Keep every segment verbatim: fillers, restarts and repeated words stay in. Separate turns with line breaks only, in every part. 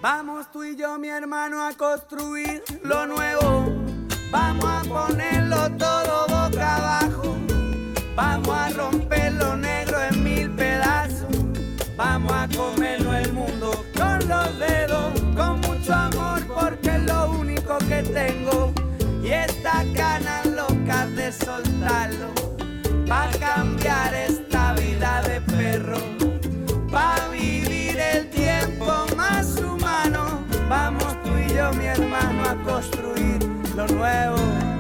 Vamos tú y yo, mi hermano, a construir lo nuevo. Vamos a ponerlo todo boca abajo. Vamos a romper lo negro en mil pedazos. Vamos a comernos el mundo con los dedos, con mucho amor, porque es lo único que tengo. Y estas ganas locas de soltarlo, pa' cambiar esta vida de perro, pa' vivir el tiempo más humano. Vamos tú y yo, mi hermano, a construir lo nuevo.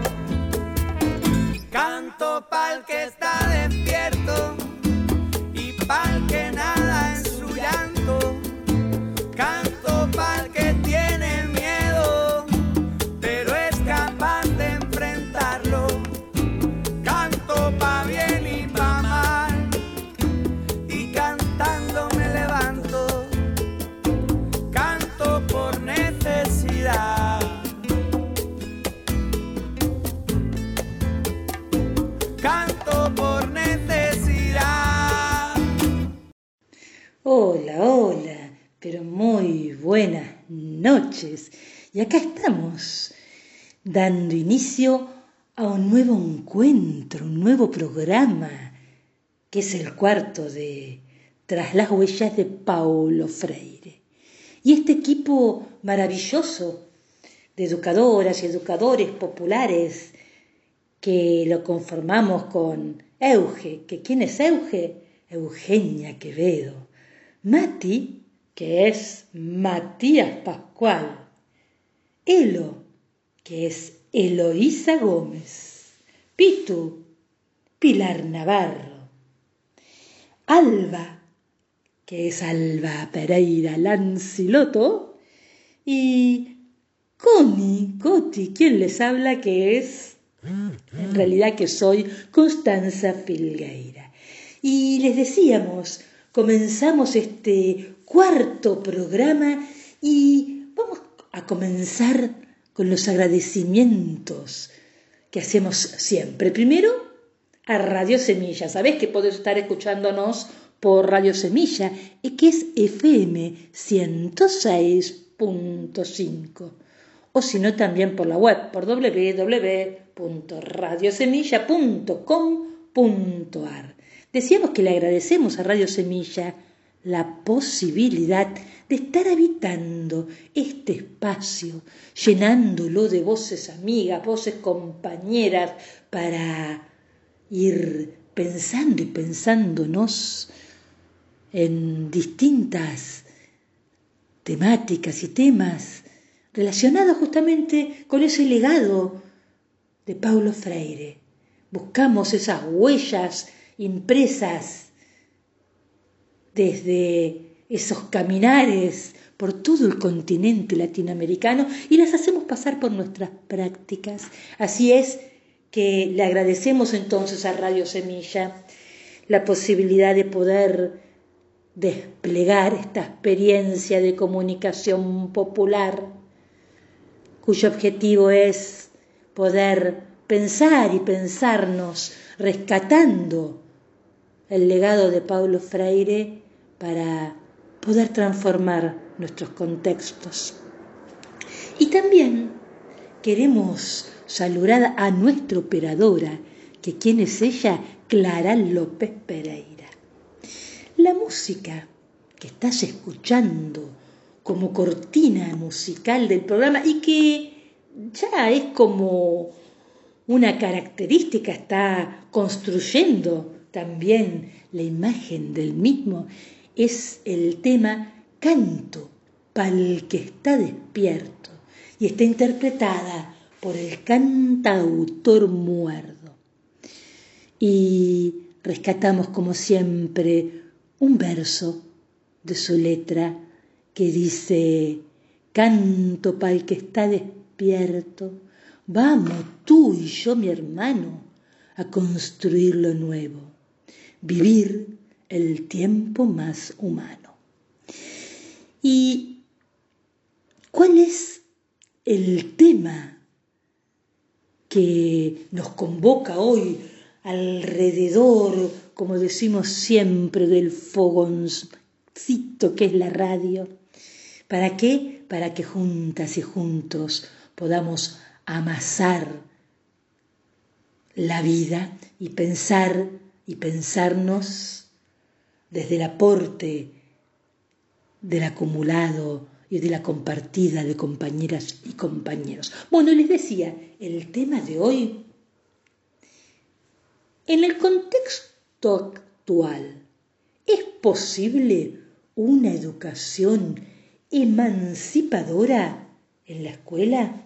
Canto pa'l que está despierto y pa'l que nada en su llanto. Canto pa'l que tiene miedo, pero es capaz de enfrentarlo. Canto pa' bien y pa' mal, y cantando me levanto. Canto por necesidad. Canto por necesidad.
Hola, hola, pero muy buenas noches. Y acá estamos, dando inicio a un nuevo encuentro, un nuevo programa, que es el cuarto de Tras las huellas de Paulo Freire. Y este equipo maravilloso de educadoras y educadores populares que lo conformamos con Euge, que ¿quién es Euge? Eugenia Quevedo. Mati, que es Matías Pascual. Elo, que es Eloísa Gómez. Pitu, Pilar Navarro. Alba, que es Alba Pereira Lanciloto. Y Connie, Coti, quien les habla, que es, en realidad que soy Constanza Filgueira. Y les decíamos, comenzamos este cuarto programa y vamos a comenzar con los agradecimientos que hacemos siempre. Primero, a Radio Semilla. Sabés que podés estar escuchándonos por Radio Semilla, que es F M ciento seis punto cinco. O si no, también por la web, por doble u doble u doble u punto radio semilla punto com punto a r. Decíamos que le agradecemos a Radio Semilla la posibilidad de estar habitando este espacio, llenándolo de voces amigas, voces compañeras, para ir pensando y pensándonos en distintas temáticas y temas relacionados justamente con ese legado de Paulo Freire. Buscamos esas huellas impresas desde esos caminares por todo el continente latinoamericano y las hacemos pasar por nuestras prácticas. Así es que le agradecemos entonces a Radio Semilla la posibilidad de poder desplegar esta experiencia de comunicación popular, cuyo objetivo es poder pensar y pensarnos rescatando el legado de Paulo Freire para poder transformar nuestros contextos. Y también queremos saludar a nuestra operadora, que quién es ella, Clara López Pereira. La música que estás escuchando como cortina musical del programa y que ya es como una característica, está construyendo también la imagen del mismo, es el tema Canto pa'l que está despierto y está interpretada por el cantautor Muerdo. Y rescatamos como siempre un verso de su letra que dice: canto pa'l que está despierto, vamos tú y yo, mi hermano, a construir lo nuevo, vivir el tiempo más humano. ¿Y cuál es el tema que nos convoca hoy alrededor, como decimos siempre, del fogoncito que es la radio? ¿Para qué? Para que juntas y juntos podamos amasar la vida y pensar y pensarnos desde el aporte del acumulado y de la compartida de compañeras y compañeros. Bueno, les decía, el tema de hoy, en el contexto actual, ¿es posible una educación emancipadora en la escuela?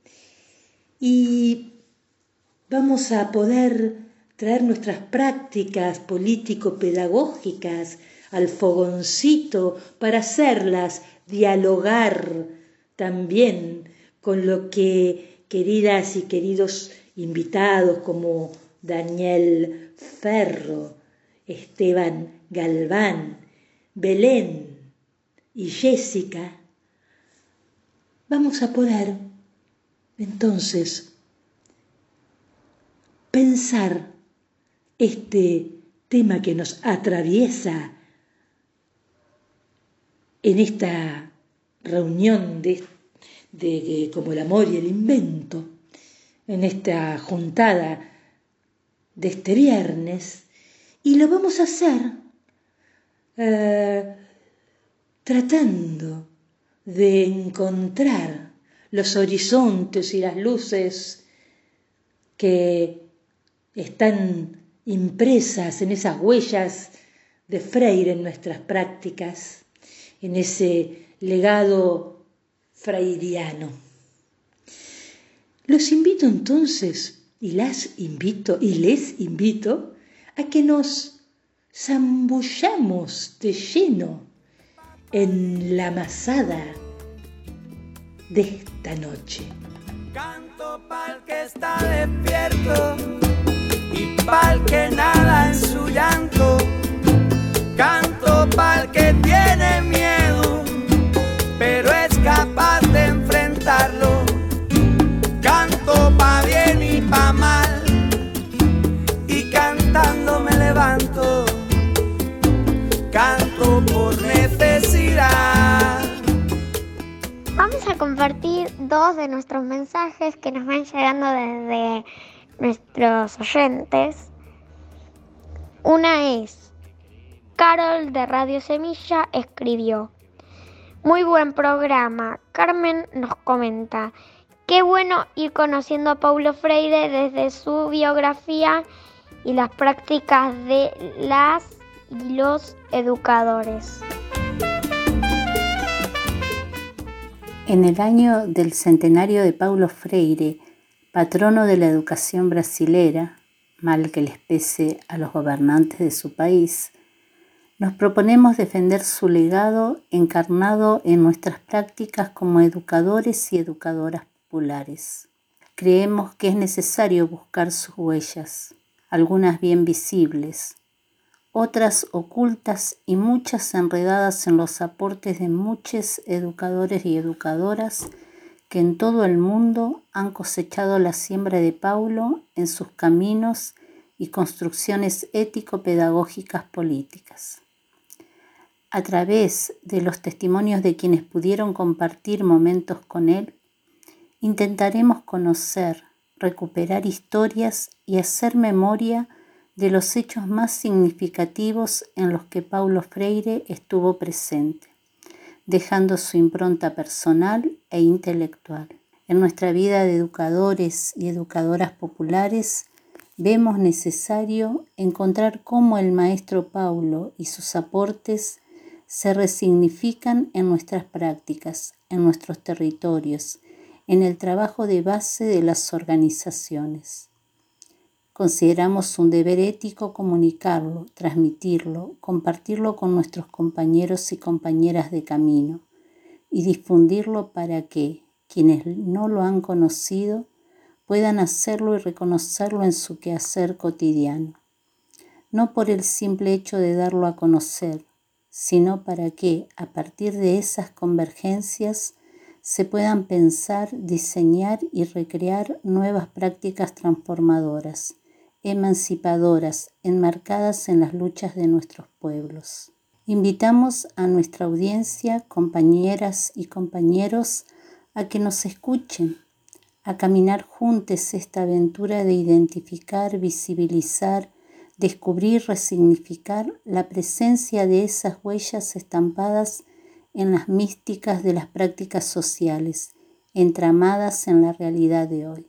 Y vamos a poder traer nuestras prácticas político-pedagógicas al fogoncito para hacerlas dialogar también con lo que queridas y queridos invitados como Daniel Ferro, Esteban Galván, Belén y Jessica, vamos a poder entonces pensar este tema que nos atraviesa en esta reunión de, de, de como el amor y el invento, en esta juntada de este viernes, y lo vamos a hacer eh, tratando de encontrar los horizontes y las luces que están impresas en esas huellas de Freire en nuestras prácticas, en ese legado freiriano. Los invito entonces, y las invito, y les invito, a que nos zambullamos de lleno en la masada de esta noche.
Canto pa'l que está despierto y pa'l que nada en su llanto. Canto pa'l que tiene miedo, pero es capaz de enfrentarlo. Canto pa' bien y pa' mal, y cantando me levanto. Canto por necesidad.
Vamos a compartir dos de nuestros mensajes que nos van llegando desde nuestros oyentes. Una es: Carol de Radio Semilla escribió: muy buen programa. Carmen nos comenta: qué bueno ir conociendo a Paulo Freire desde su biografía y las prácticas de las y los educadores.
En el año del centenario de Paulo Freire, patrono de la educación brasilera, mal que les pese a los gobernantes de su país, nos proponemos defender su legado encarnado en nuestras prácticas como educadores y educadoras populares. Creemos que es necesario buscar sus huellas, algunas bien visibles, otras ocultas y muchas enredadas en los aportes de muchos educadores y educadoras que en todo el mundo han cosechado la siembra de Paulo en sus caminos y construcciones ético-pedagógicas políticas. A través de los testimonios de quienes pudieron compartir momentos con él, intentaremos conocer, recuperar historias y hacer memoria de los hechos más significativos en los que Paulo Freire estuvo presente, dejando su impronta personal e intelectual. En nuestra vida de educadores y educadoras populares, vemos necesario encontrar cómo el maestro Paulo y sus aportes se resignifican en nuestras prácticas, en nuestros territorios, en el trabajo de base de las organizaciones. Consideramos un deber ético comunicarlo, transmitirlo, compartirlo con nuestros compañeros y compañeras de camino y difundirlo para que quienes no lo han conocido puedan hacerlo y reconocerlo en su quehacer cotidiano. No por el simple hecho de darlo a conocer, sino para que, a partir de esas convergencias, se puedan pensar, diseñar y recrear nuevas prácticas transformadoras, emancipadoras, enmarcadas en las luchas de nuestros pueblos. Invitamos a nuestra audiencia, compañeras y compañeros, a que nos escuchen, a caminar juntos esta aventura de identificar, visibilizar, descubrir, resignificar la presencia de esas huellas estampadas en las místicas de las prácticas sociales, entramadas en la realidad de hoy.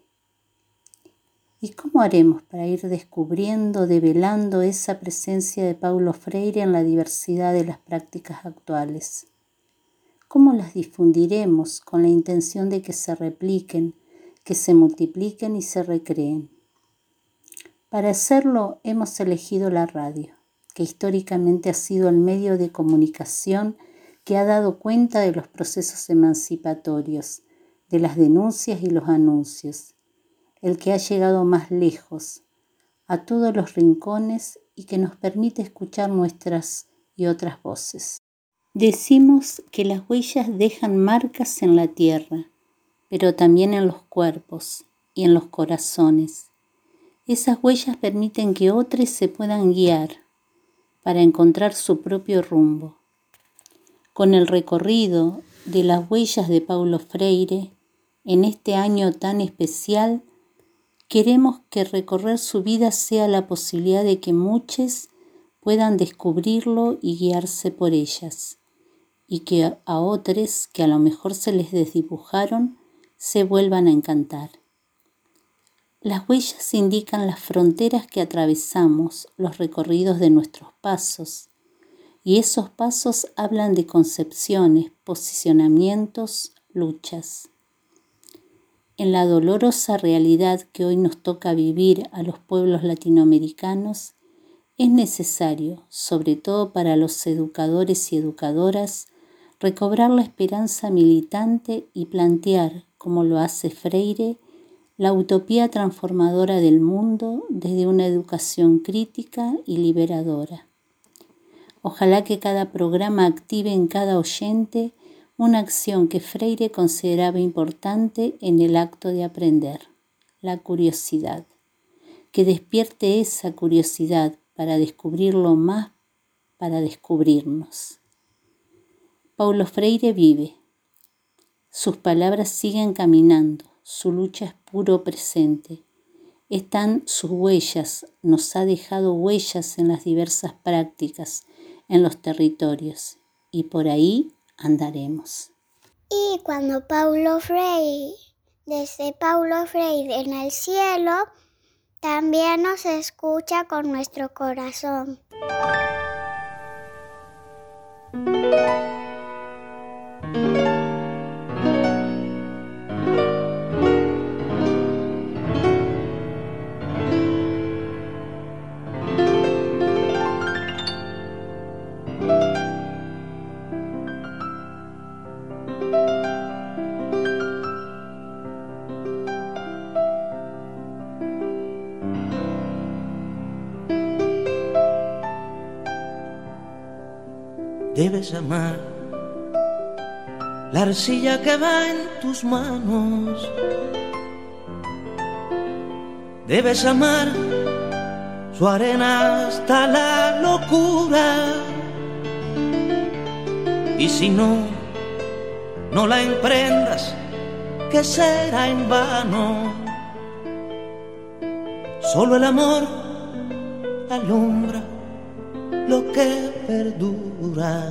¿Y cómo haremos para ir descubriendo, develando esa presencia de Paulo Freire en la diversidad de las prácticas actuales? ¿Cómo las difundiremos con la intención de que se repliquen, que se multipliquen y se recreen? Para hacerlo hemos elegido la radio, que históricamente ha sido el medio de comunicación que ha dado cuenta de los procesos emancipatorios, de las denuncias y los anuncios, el que ha llegado más lejos, a todos los rincones y que nos permite escuchar nuestras y otras voces. Decimos que las huellas dejan marcas en la tierra, pero también en los cuerpos y en los corazones. Esas huellas permiten que otros se puedan guiar para encontrar su propio rumbo. Con el recorrido de las huellas de Paulo Freire, en este año tan especial, queremos que recorrer su vida sea la posibilidad de que muchos puedan descubrirlo y guiarse por ellas, y que a otros que a lo mejor se les desdibujaron se vuelvan a encantar. Las huellas indican las fronteras que atravesamos, los recorridos de nuestros pasos, y esos pasos hablan de concepciones, posicionamientos, luchas. En la dolorosa realidad que hoy nos toca vivir a los pueblos latinoamericanos, es necesario, sobre todo para los educadores y educadoras, recobrar la esperanza militante y plantear, como lo hace Freire, la utopía transformadora del mundo desde una educación crítica y liberadora. Ojalá que cada programa active en cada oyente una acción que Freire consideraba importante en el acto de aprender, la curiosidad, que despierte esa curiosidad para descubrirlo más, para descubrirnos. Paulo Freire vive, sus palabras siguen caminando, su lucha es puro presente, están sus huellas, nos ha dejado huellas en las diversas prácticas, en los territorios, y por ahí andaremos.
Y cuando Paulo Freire, desde Paulo Freire en el cielo, también nos escucha con nuestro corazón.
Debes amar la arcilla que va en tus manos. Debes amar su arena hasta la locura. Y si no, no la emprendas, que será en vano. Solo el amor alumbra lo que perdura.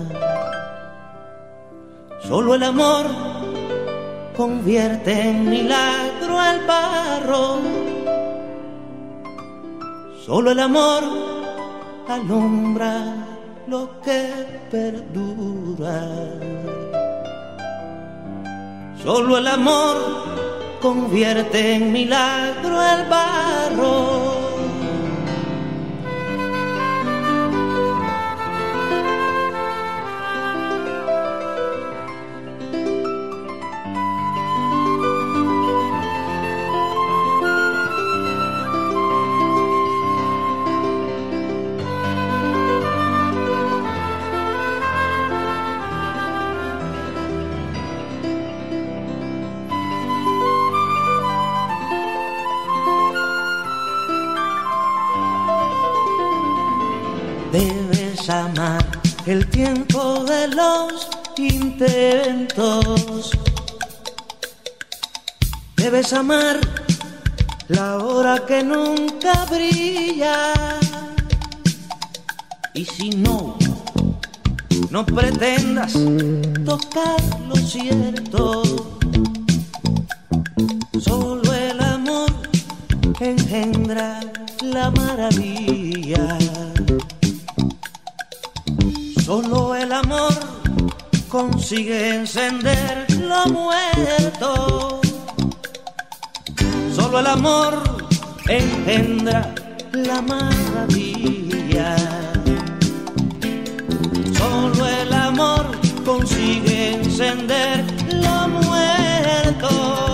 Solo el amor convierte en milagro el barro. Solo el amor alumbra lo que perdura. Solo el amor convierte en milagro el barro. el tiempo de los intentos. Debes amar la hora que nunca brilla. Y si no, no pretendas tocar lo cierto. Solo el amor engendra la maravilla. Solo el amor consigue encender lo muerto. Solo el amor engendra la maravilla. Solo el amor consigue encender lo muerto.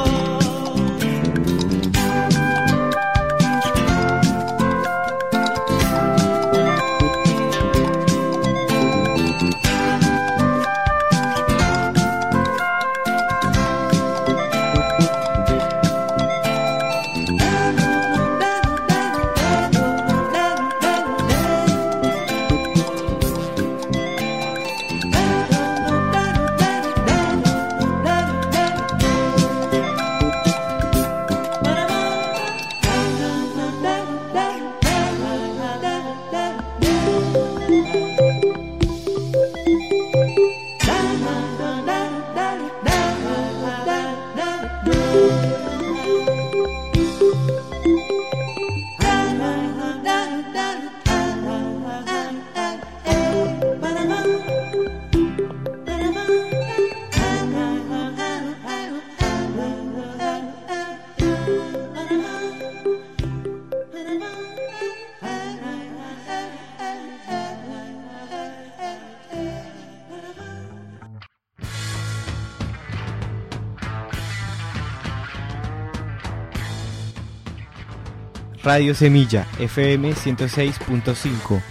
Radio Semilla, F M ciento seis punto cinco.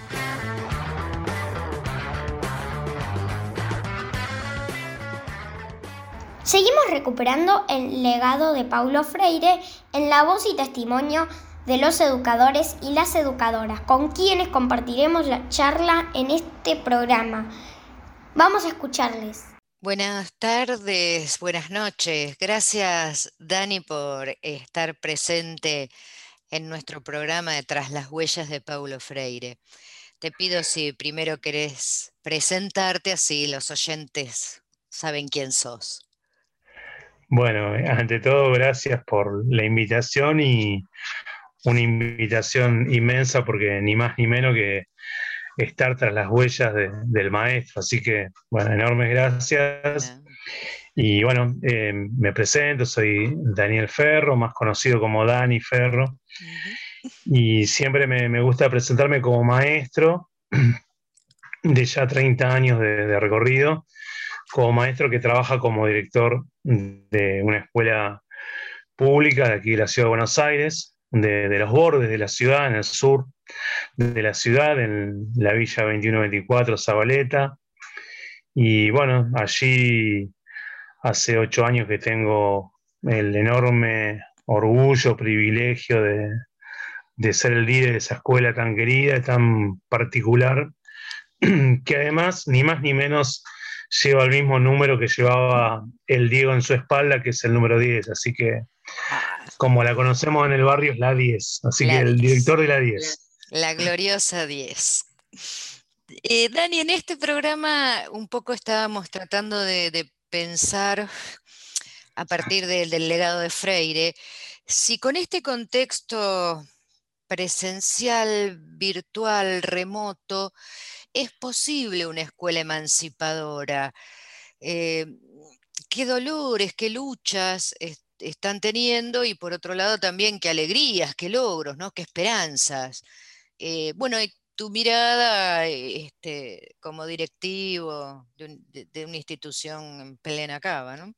Seguimos recuperando el legado de Paulo Freire en la voz y testimonio de los educadores y las educadoras, con quienes compartiremos la charla en este programa. Vamos a escucharles.
Buenas tardes, buenas noches. Gracias, Dani, por estar presente en nuestro programa de Tras las Huellas de Paulo Freire. Te pido si primero querés presentarte, así los oyentes saben quién sos.
Bueno, ante todo, gracias por la invitación, y una invitación inmensa, porque ni más ni menos que estar tras las huellas de, del maestro. Así que, bueno, enormes gracias. Bueno. Y bueno, eh, me presento, soy Daniel Ferro, más conocido como Dani Ferro. Uh-huh. Y siempre me, me gusta presentarme como maestro de ya treinta años de, de recorrido, como maestro que trabaja como director de una escuela pública de aquí de la ciudad de Buenos Aires, de, de los bordes de la ciudad, en el sur de la ciudad, en la Villa veintiuno veinticuatro, Zabaleta. Y bueno, allí hace ocho años que tengo el enorme orgullo, privilegio de, de ser el líder de esa escuela tan querida, tan particular, que además, ni más ni menos, lleva el mismo número que llevaba el Diego en su espalda, que es el número diez. Así que, como la conocemos en el barrio, es la diez. Así la que el diez. Director de la diez.
La, la gloriosa diez. Eh, Dani, en este programa un poco estábamos tratando de, de pensar, a partir de, del legado de Freire, si con este contexto presencial, virtual, remoto, es posible una escuela emancipadora. Eh, ¿Qué dolores, qué luchas est- están teniendo? Y por otro lado también qué alegrías, qué logros, ¿no? Qué esperanzas. Eh, bueno, y tu mirada este, como directivo de, un, de, de una institución en plena cava, ¿no?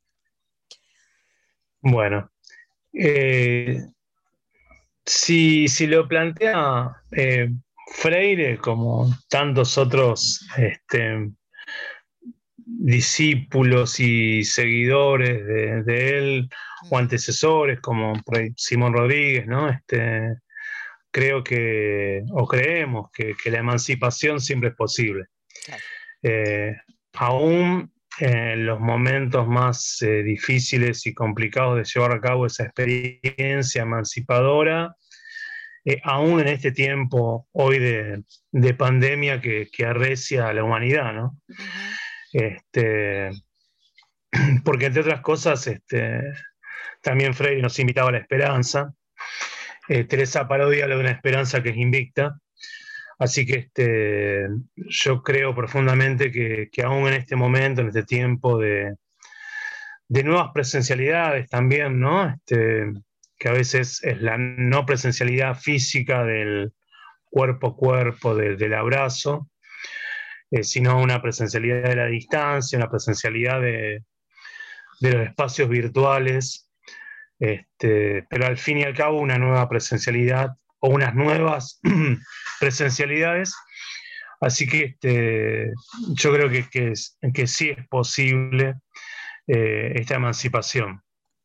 Bueno, eh, si, si lo plantea eh, Freire, como tantos otros este, discípulos y seguidores de, de él, o antecesores, como Simón Rodríguez, ¿no? Este, creo que, o creemos que, que la emancipación siempre es posible. Claro. Eh, aún en los momentos más eh, difíciles y complicados de llevar a cabo esa experiencia emancipadora, eh, aún en este tiempo hoy de, de pandemia que, que arrecia a la humanidad, ¿no? Uh-huh. Este, porque entre otras cosas, este, también Freire nos invitaba a la esperanza. Eh, Teresa Parodi habla de una esperanza que es invicta. Así que este, yo creo profundamente que, que aún en este momento, en este tiempo de, de nuevas presencialidades también, ¿no? Este, que a veces es la no presencialidad física del cuerpo a cuerpo, de, del abrazo, eh, sino una presencialidad de la distancia, una presencialidad de, de los espacios virtuales, este, pero al fin y al cabo una nueva presencialidad o unas nuevas presencialidades. Así que este, yo creo que, que, es, que sí es posible eh, esta emancipación.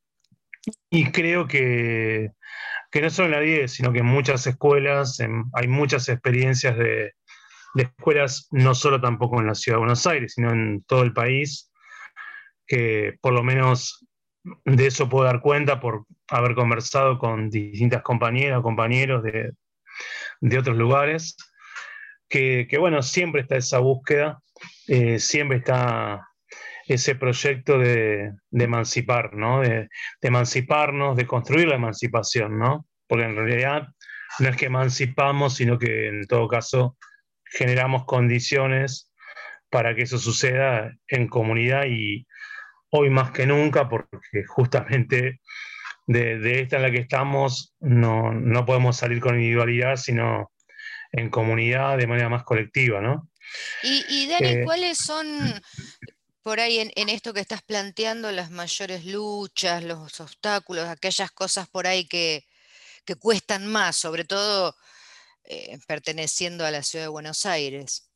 Y creo que, que no solo en la diez, sino que en muchas escuelas en, hay muchas experiencias de, de escuelas, no solo tampoco en la Ciudad de Buenos Aires, sino en todo el país, que por lo menos de eso puedo dar cuenta por haber conversado con distintas compañeras o compañeros de, de otros lugares, que, que bueno, siempre está esa búsqueda, eh, siempre está ese proyecto de, de emancipar, ¿no? De, de emanciparnos, de construir la emancipación, ¿no? Porque en realidad no es que emancipamos, sino que en todo caso generamos condiciones para que eso suceda en comunidad y hoy más que nunca, porque justamente de, de esta en la que estamos no, no podemos salir con individualidad, sino en comunidad, de manera más colectiva, ¿no?
Y, y Dani, eh, ¿cuáles son, por ahí en, en esto que estás planteando, las mayores luchas, los obstáculos, aquellas cosas por ahí que, que cuestan más, sobre todo eh, perteneciendo a la Ciudad de Buenos Aires?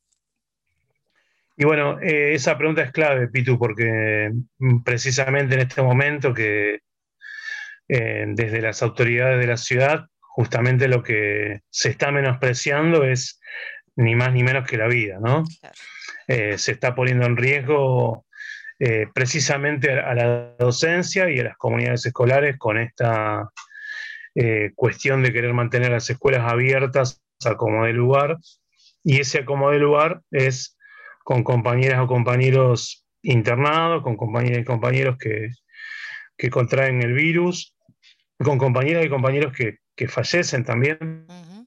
Y bueno, eh, esa pregunta es clave, Pitu, porque precisamente en este momento que eh, desde las autoridades de la ciudad, justamente lo que se está menospreciando es ni más ni menos que la vida, ¿no? Claro. Eh, se está poniendo en riesgo eh, precisamente a, a la docencia y a las comunidades escolares con esta eh, cuestión de querer mantener las escuelas abiertas a como de lugar, y ese como de lugar es con compañeras o compañeros internados, con compañeras y compañeros que, que contraen el virus, con compañeras y compañeros que, que fallecen también. Uh-huh.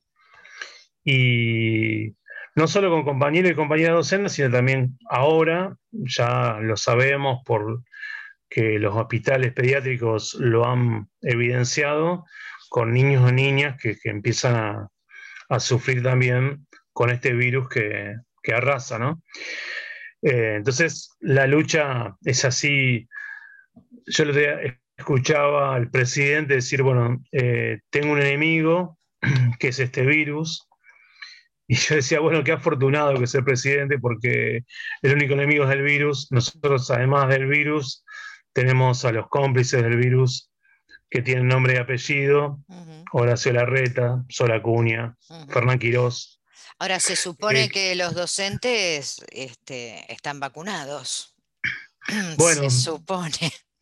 Y no solo con compañeros y compañeras docentes, sino también ahora, ya lo sabemos por que los hospitales pediátricos lo han evidenciado, con niños o niñas que, que empiezan a, a sufrir también con este virus que, que arrasa, ¿no? Eh, entonces, la lucha es así. Yo le escuchaba al presidente decir, bueno, eh, tengo un enemigo, que es este virus, y yo decía, bueno, qué afortunado que es el presidente, porque el único enemigo es el virus. Nosotros, además del virus, tenemos a los cómplices del virus, que tienen nombre y apellido, uh-huh. Horacio Larreta, Sol Acuña, uh-huh. Fernán Quirós.
Ahora, se supone eh, que los docentes este, están vacunados.
Bueno,
se supone.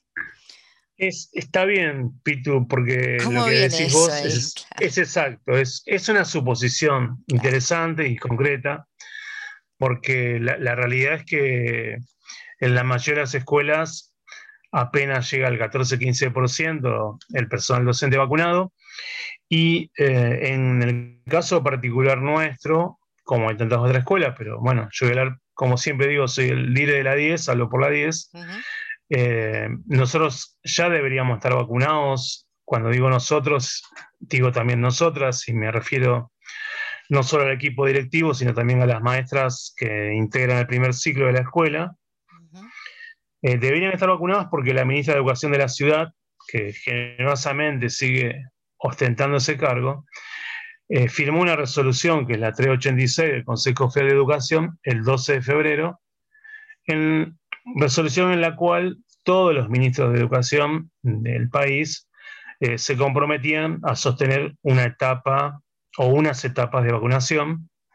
Es, está bien, Pitu, porque
lo
que decís vos
ahí?
es,
Claro.
es exacto, es, es una suposición claro. interesante y concreta, porque la, la realidad es que en la mayoría de las escuelas apenas llega al catorce a quince por ciento el personal docente vacunado, y eh, en el caso particular nuestro, como en tantas otras escuelas, pero bueno, yo voy a hablar, como siempre digo, soy el líder de la diez, hablo por la diez, uh-huh. eh, nosotros ya deberíamos estar vacunados. Cuando digo nosotros, digo también nosotras, y me refiero no solo al equipo directivo, sino también a las maestras que integran el primer ciclo de la escuela. Uh-huh. Eh, deberían estar vacunados porque la ministra de Educación de la ciudad, que generosamente sigue ostentando ese cargo, eh, firmó una resolución, que es la trescientos ochenta y seis del Consejo Federal de Educación, el doce de febrero, en resolución en la cual todos los ministros de Educación del país eh, se comprometían a sostener una etapa o unas etapas de vacunación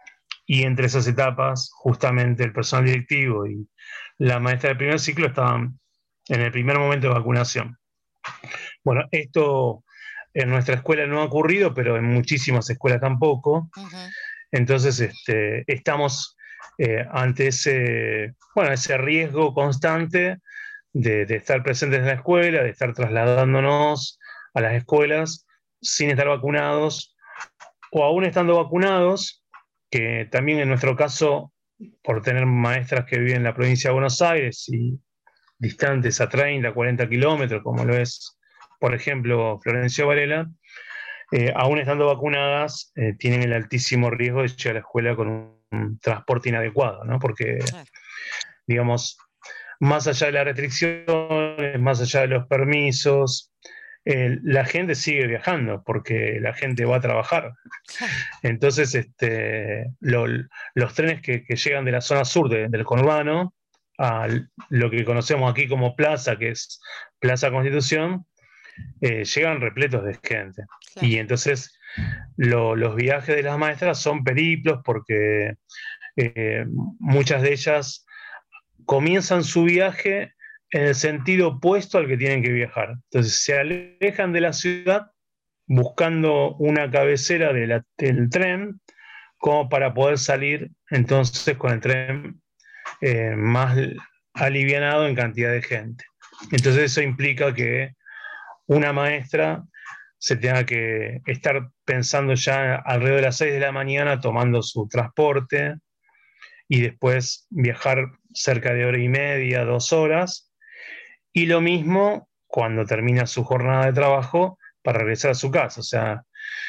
y entre esas etapas, justamente el personal directivo y la maestra del primer ciclo estaban en el primer momento de vacunación. Bueno, esto en nuestra escuela no ha ocurrido, pero en muchísimas escuelas tampoco.
Ujú.
Entonces, este, estamos eh, ante ese, bueno, ese riesgo constante de, de estar presentes en la escuela, de estar trasladándonos a las escuelas sin estar vacunados, o aún estando vacunados, que también en nuestro caso, por tener maestras que viven en la provincia de Buenos Aires y distantes a treinta, cuarenta kilómetros, como lo es, por ejemplo, Florencio Varela, eh, aún estando vacunadas, eh, tienen el altísimo riesgo de llegar a la escuela con un, un transporte inadecuado, ¿no? Porque,
Claro.
digamos, más allá de las restricciones, más allá de los permisos, eh, la gente sigue viajando porque la gente va a trabajar.
Claro.
Entonces, este, lo, los trenes que, que llegan de la zona sur de, del conurbano a lo que conocemos aquí como Plaza, que es Plaza Constitución, eh, llegan repletos de gente.
Claro.
Y entonces lo, los viajes de las maestras son periplos porque eh, muchas de ellas comienzan su viaje en el sentido opuesto al que tienen que viajar. Entonces se alejan de la ciudad buscando una cabecera de la, del tren como para poder salir entonces con el tren eh, más alivianado en cantidad de gente. Entonces eso implica que una maestra se tenga que estar pensando ya alrededor de las seis de la mañana tomando su transporte y después viajar cerca de hora y media, dos horas, y lo mismo cuando termina su jornada de trabajo para regresar a su casa. O sea,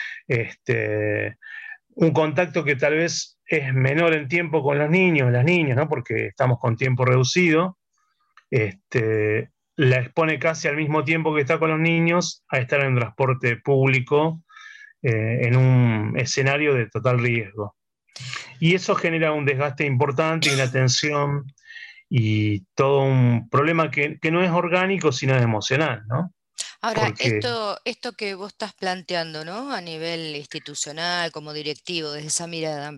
este, un contacto que tal vez es menor en tiempo con los niños, las niñas, ¿no? Porque estamos con tiempo reducido, este, la expone casi al mismo tiempo que está con los niños a estar en transporte público eh, en un escenario de total riesgo. Y eso genera un desgaste importante y una tensión y todo un problema que, que no es orgánico, sino es emocional, ¿no?
Ahora,
Porque
esto, esto que vos estás planteando, ¿no? A nivel institucional, como directivo, desde esa mirada,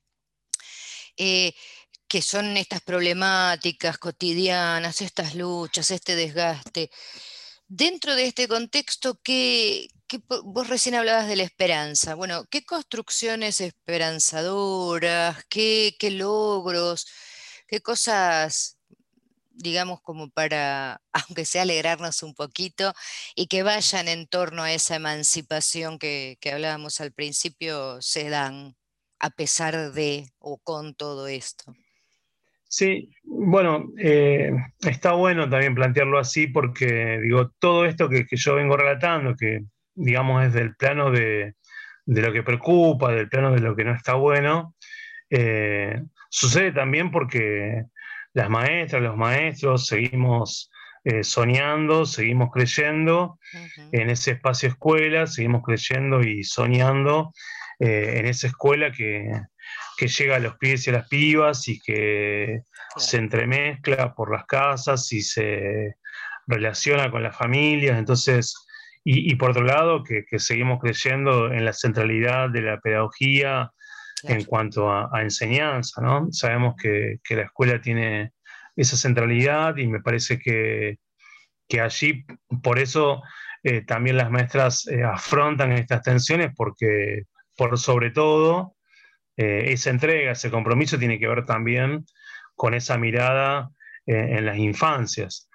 eh, que son estas problemáticas cotidianas, estas luchas, este desgaste. Dentro de este contexto, ¿qué, qué po- vos recién hablabas de la esperanza? Bueno, ¿qué construcciones esperanzadoras, qué, qué logros, qué cosas, digamos, como para, aunque sea alegrarnos un poquito, y que vayan en torno a esa emancipación que, que hablábamos al principio, se dan a pesar de o con todo esto?
sí, bueno, eh, está bueno también plantearlo así porque, digo, todo esto que, que yo vengo relatando, que digamos es del plano de, de lo que preocupa, del plano de lo que no está bueno, eh, sucede también porque las maestras, los maestros, seguimos eh, soñando, seguimos creyendo
Ujú.
en ese espacio escuela, seguimos creyendo y soñando eh, en esa escuela que, que llega a los pibes y a las pibas y que
Claro.
se entremezcla por las casas y se relaciona con las familias. Entonces, y, y por otro lado, que, que seguimos creyendo en la centralidad de la pedagogía en
Claro.
cuanto a, a enseñanza, ¿no? Sabemos que, que la escuela tiene esa centralidad y me parece que, que allí, por eso eh, también las maestras eh, afrontan estas tensiones, porque por sobre todo eh, esa entrega, ese compromiso tiene que ver también con esa mirada eh, en las infancias.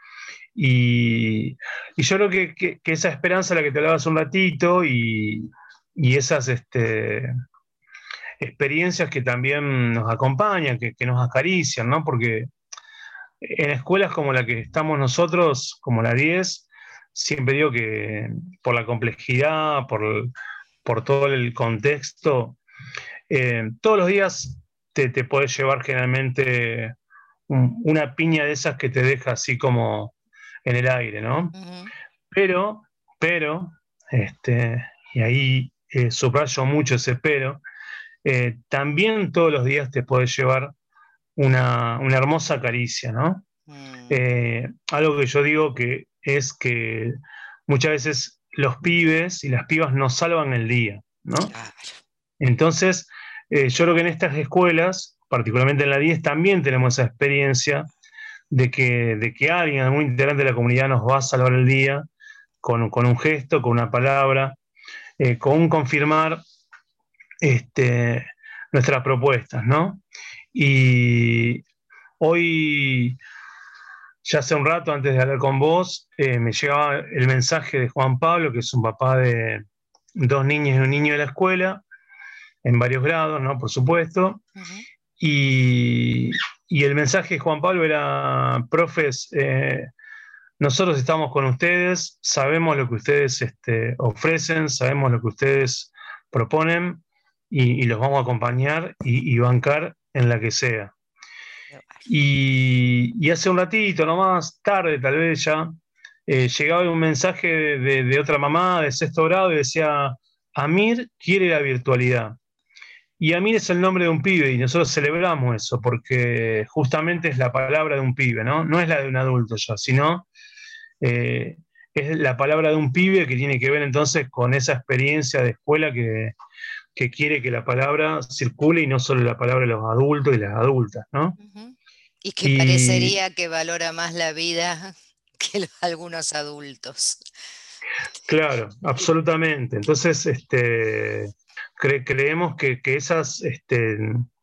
Y, y yo creo que, que, que, esa esperanza de la que te hablaba hace un ratito y, y esas este, experiencias que también nos acompañan, que, que nos acarician, ¿no? Porque en escuelas como la que estamos nosotros, como la diez, siempre digo que por la complejidad, por, por todo el contexto, eh, todos los días te, te podés llevar generalmente un, una piña de esas que te deja así como en el aire, ¿no?
Ujú.
Pero, pero, este, y ahí eh, subrayo mucho ese pero, eh, también todos los días te podés llevar una, una hermosa caricia, ¿no?
Mm.
Eh, algo que yo digo que es que muchas veces los pibes y las pibas nos salvan el día, ¿no?
Claro.
Entonces, eh, yo creo que en estas escuelas, particularmente en la diez, también tenemos esa experiencia de que, de que alguien, algún integrante de la comunidad nos va a salvar el día con, con un gesto, con una palabra, eh, con un confirmar este, nuestras propuestas, ¿no? Y hoy, ya hace un rato, antes de hablar con vos, eh, me llegaba el mensaje de Juan Pablo, que es un papá de dos niñas y un niño de la escuela, en varios grados, ¿no? Por supuesto. Uh-huh. Y, y el mensaje de Juan Pablo era: profes, eh, nosotros estamos con ustedes, sabemos lo que ustedes este, ofrecen, sabemos lo que ustedes proponen y, y los vamos a acompañar y, y bancar en la que sea. Y, y hace un ratito, nomás, tarde tal vez ya, eh, llegaba un mensaje de, de, de otra mamá de sexto grado y decía: Amir quiere la virtualidad. Y Amir es el nombre de un pibe y nosotros celebramos eso porque justamente es la palabra de un pibe, ¿no? No es la de un adulto ya, sino eh, es la palabra de un pibe que tiene que ver entonces con esa experiencia de escuela que, que quiere que la palabra circule y no solo la palabra de los adultos y las adultas, ¿no?
Uh-huh. Y que y... parecería que valora más la vida que los, algunos adultos.
Claro, absolutamente. Entonces, este, cre creemos que, que esas, este,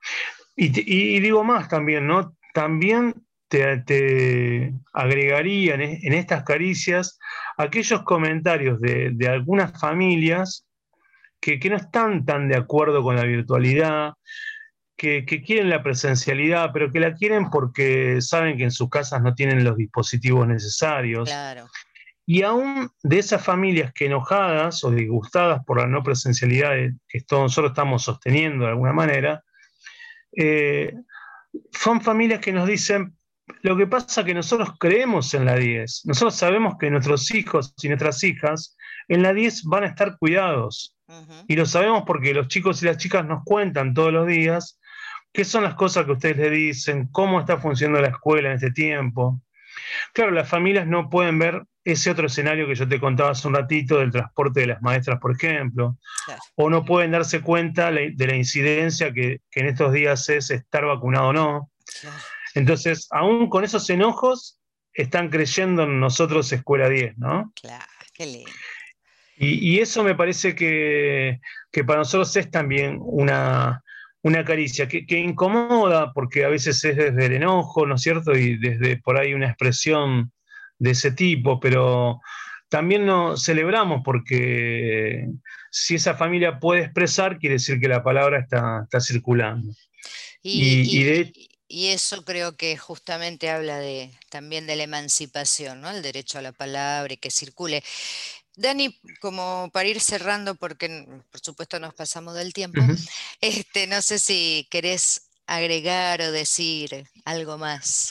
y, y digo más también, ¿no? También te, te agregaría en, en estas caricias aquellos comentarios de, de algunas familias que, que no están tan de acuerdo con la virtualidad, que, que quieren la presencialidad, pero que la quieren porque saben que en sus casas no tienen los dispositivos necesarios.
Claro.
Y aún de esas familias que enojadas o disgustadas por la no presencialidad que todos nosotros estamos sosteniendo de alguna manera, eh, son familias que nos dicen: lo que pasa es que nosotros creemos en la diez, nosotros sabemos que nuestros hijos y nuestras hijas en la diez van a estar cuidados. Uh-huh. Y lo sabemos porque los chicos y las chicas nos cuentan todos los días qué son las cosas que ustedes le dicen, cómo está funcionando la escuela en este tiempo. Claro, las familias no pueden ver ese otro escenario que yo te contaba hace un ratito del transporte de las maestras, por ejemplo, claro. O no pueden darse cuenta de la incidencia que, que en estos días es estar vacunado o no. Claro. Entonces, aún con esos enojos, están creyendo en nosotros Escuela diez, ¿no?
Claro, qué lindo.
Y, y eso me parece que, que para nosotros es también una, una caricia que, que incomoda, porque a veces es desde el enojo, ¿no es cierto? Y desde por ahí una expresión de ese tipo, pero también nos celebramos porque si esa familia puede expresar, quiere decir que la palabra está, está circulando.
Y, y, y, de... y eso creo que justamente habla de, también de la emancipación, ¿no? El derecho a la palabra y que circule. Dani, como para ir cerrando, porque por supuesto nos pasamos del tiempo, uh-huh. este, no sé si querés agregar o decir algo más.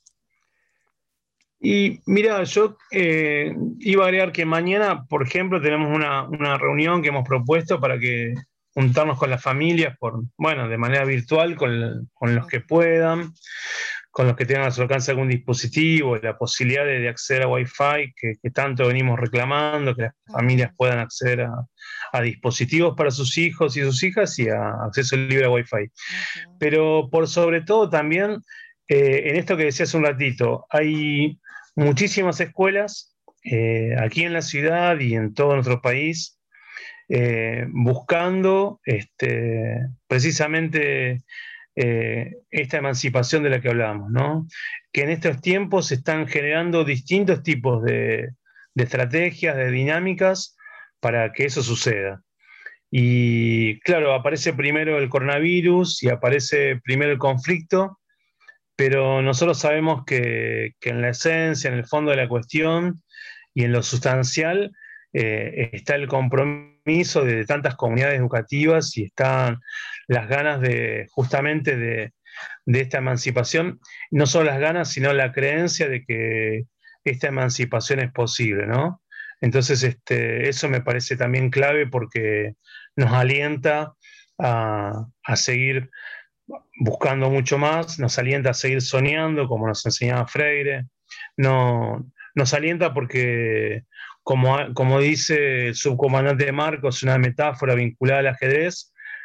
Y mira, yo eh, iba a agregar que mañana, por ejemplo, tenemos una, una reunión que hemos propuesto para que juntarnos con las familias, por, bueno, de manera virtual, con, con los que puedan, con los que tengan a su alcance algún dispositivo, la posibilidad de, de acceder a Wi-Fi, que, que tanto venimos reclamando, que las familias puedan acceder a, a dispositivos para sus hijos y sus hijas y a acceso libre a Wi-Fi. Uh-huh. Pero por sobre todo también, eh, en esto que decía hace un ratito, hay muchísimas escuelas eh, aquí en la ciudad y en todo nuestro país eh, buscando este, precisamente eh, esta emancipación de la que hablábamos, ¿no? Que en estos tiempos se están generando distintos tipos de, de estrategias, de dinámicas para que eso suceda. Y claro, aparece primero el coronavirus y aparece primero el conflicto, pero nosotros sabemos que, que en la esencia, en el fondo de la cuestión y en lo sustancial eh, está el compromiso de tantas comunidades educativas y están las ganas de justamente de, de esta emancipación, no solo las ganas, sino la creencia de que esta emancipación es posible, ¿no? Entonces este, eso me parece también clave porque nos alienta a, a seguir buscando mucho más, nos alienta a seguir soñando, como nos enseñaba Freire, no, nos alienta porque, como, como dice el subcomandante Marcos, una metáfora vinculada al ajedrez,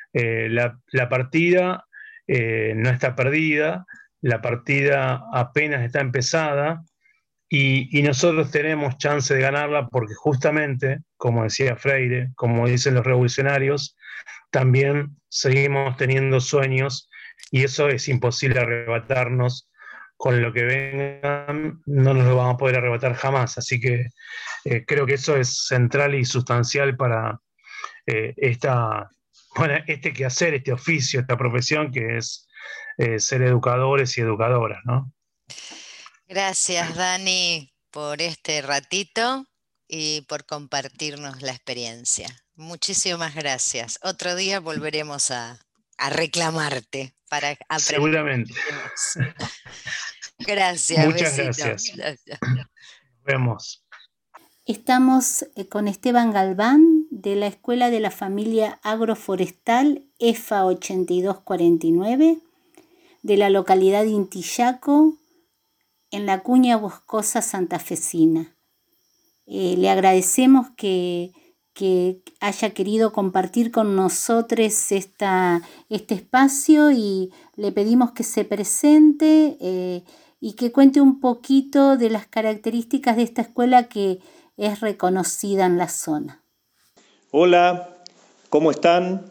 eh, la, la partida eh, no está perdida, la partida apenas está empezada y, y nosotros tenemos chance de ganarla porque justamente, como decía Freire, como dicen los revolucionarios, también seguimos teniendo sueños y eso es imposible arrebatarnos. Con lo que vengan no nos lo vamos a poder arrebatar jamás, así que eh, creo que eso es central y sustancial para eh, esta, bueno, este quehacer, este oficio, esta profesión que es eh, ser educadores y educadoras, ¿no?
Gracias, Dani, por este ratito y por compartirnos la experiencia. Muchísimas gracias. Otro día volveremos a, a reclamarte para aprender.
Seguramente.
Gracias.
Muchas
besito.
gracias. Gracias. Nos vemos.
Estamos con Esteban Galván de la Escuela de la Familia Agroforestal E F A ochenta y dos cuarenta y nueve de la localidad de Intillaco, en la cuña boscosa santafesina. Eh, le agradecemos que, que haya querido compartir con nosotros esta, este espacio y le pedimos que se presente eh, y que cuente un poquito de las características de esta escuela que es reconocida en la zona.
Hola, ¿cómo están?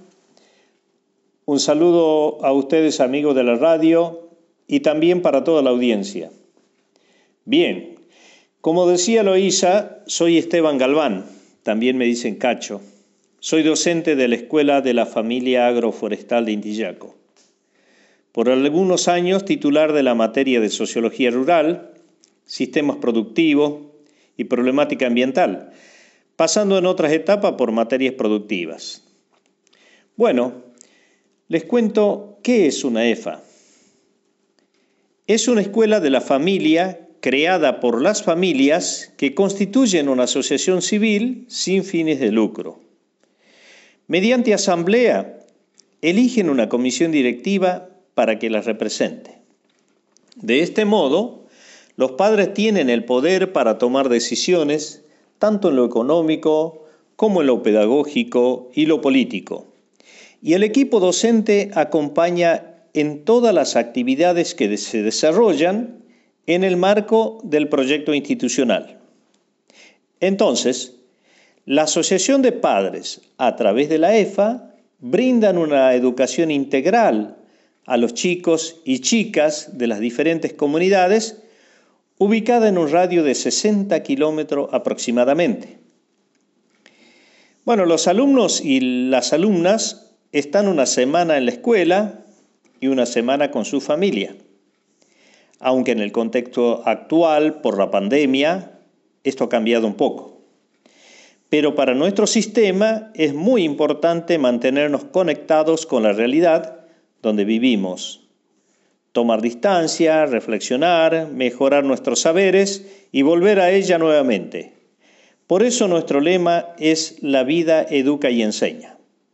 Un saludo a ustedes, amigos de la radio, y también para toda la audiencia. Bien, como decía Loísa, soy Esteban Galván, también me dicen Cacho. Soy docente de la Escuela de la Familia Agroforestal de Intillaco. Por algunos años titular de la materia de Sociología Rural, Sistemas Productivos y Problemática Ambiental, pasando en otras etapas por materias productivas. Bueno, les cuento qué es una E F A. Es una escuela de la familia creada por las familias que constituyen una asociación civil sin fines de lucro. Mediante asamblea, eligen una comisión directiva para que las represente. De este modo, los padres tienen el poder para tomar decisiones tanto en lo económico como en lo pedagógico y lo político. Y el equipo docente acompaña en todas las actividades que se desarrollan en el marco del proyecto institucional. Entonces, la Asociación de Padres, a través de la E F A, brindan una educación integral a los chicos y chicas de las diferentes comunidades, ubicada en un radio de sesenta kilómetros aproximadamente. Bueno, los alumnos y las alumnas están una semana en la escuela y una semana con su familia. Aunque en el contexto actual, por la pandemia, esto ha cambiado un poco. Pero para nuestro sistema es muy importante mantenernos conectados con la realidad donde vivimos. Tomar distancia, reflexionar, mejorar nuestros saberes y volver a ella nuevamente. Por eso nuestro lema es la vida educa y enseña.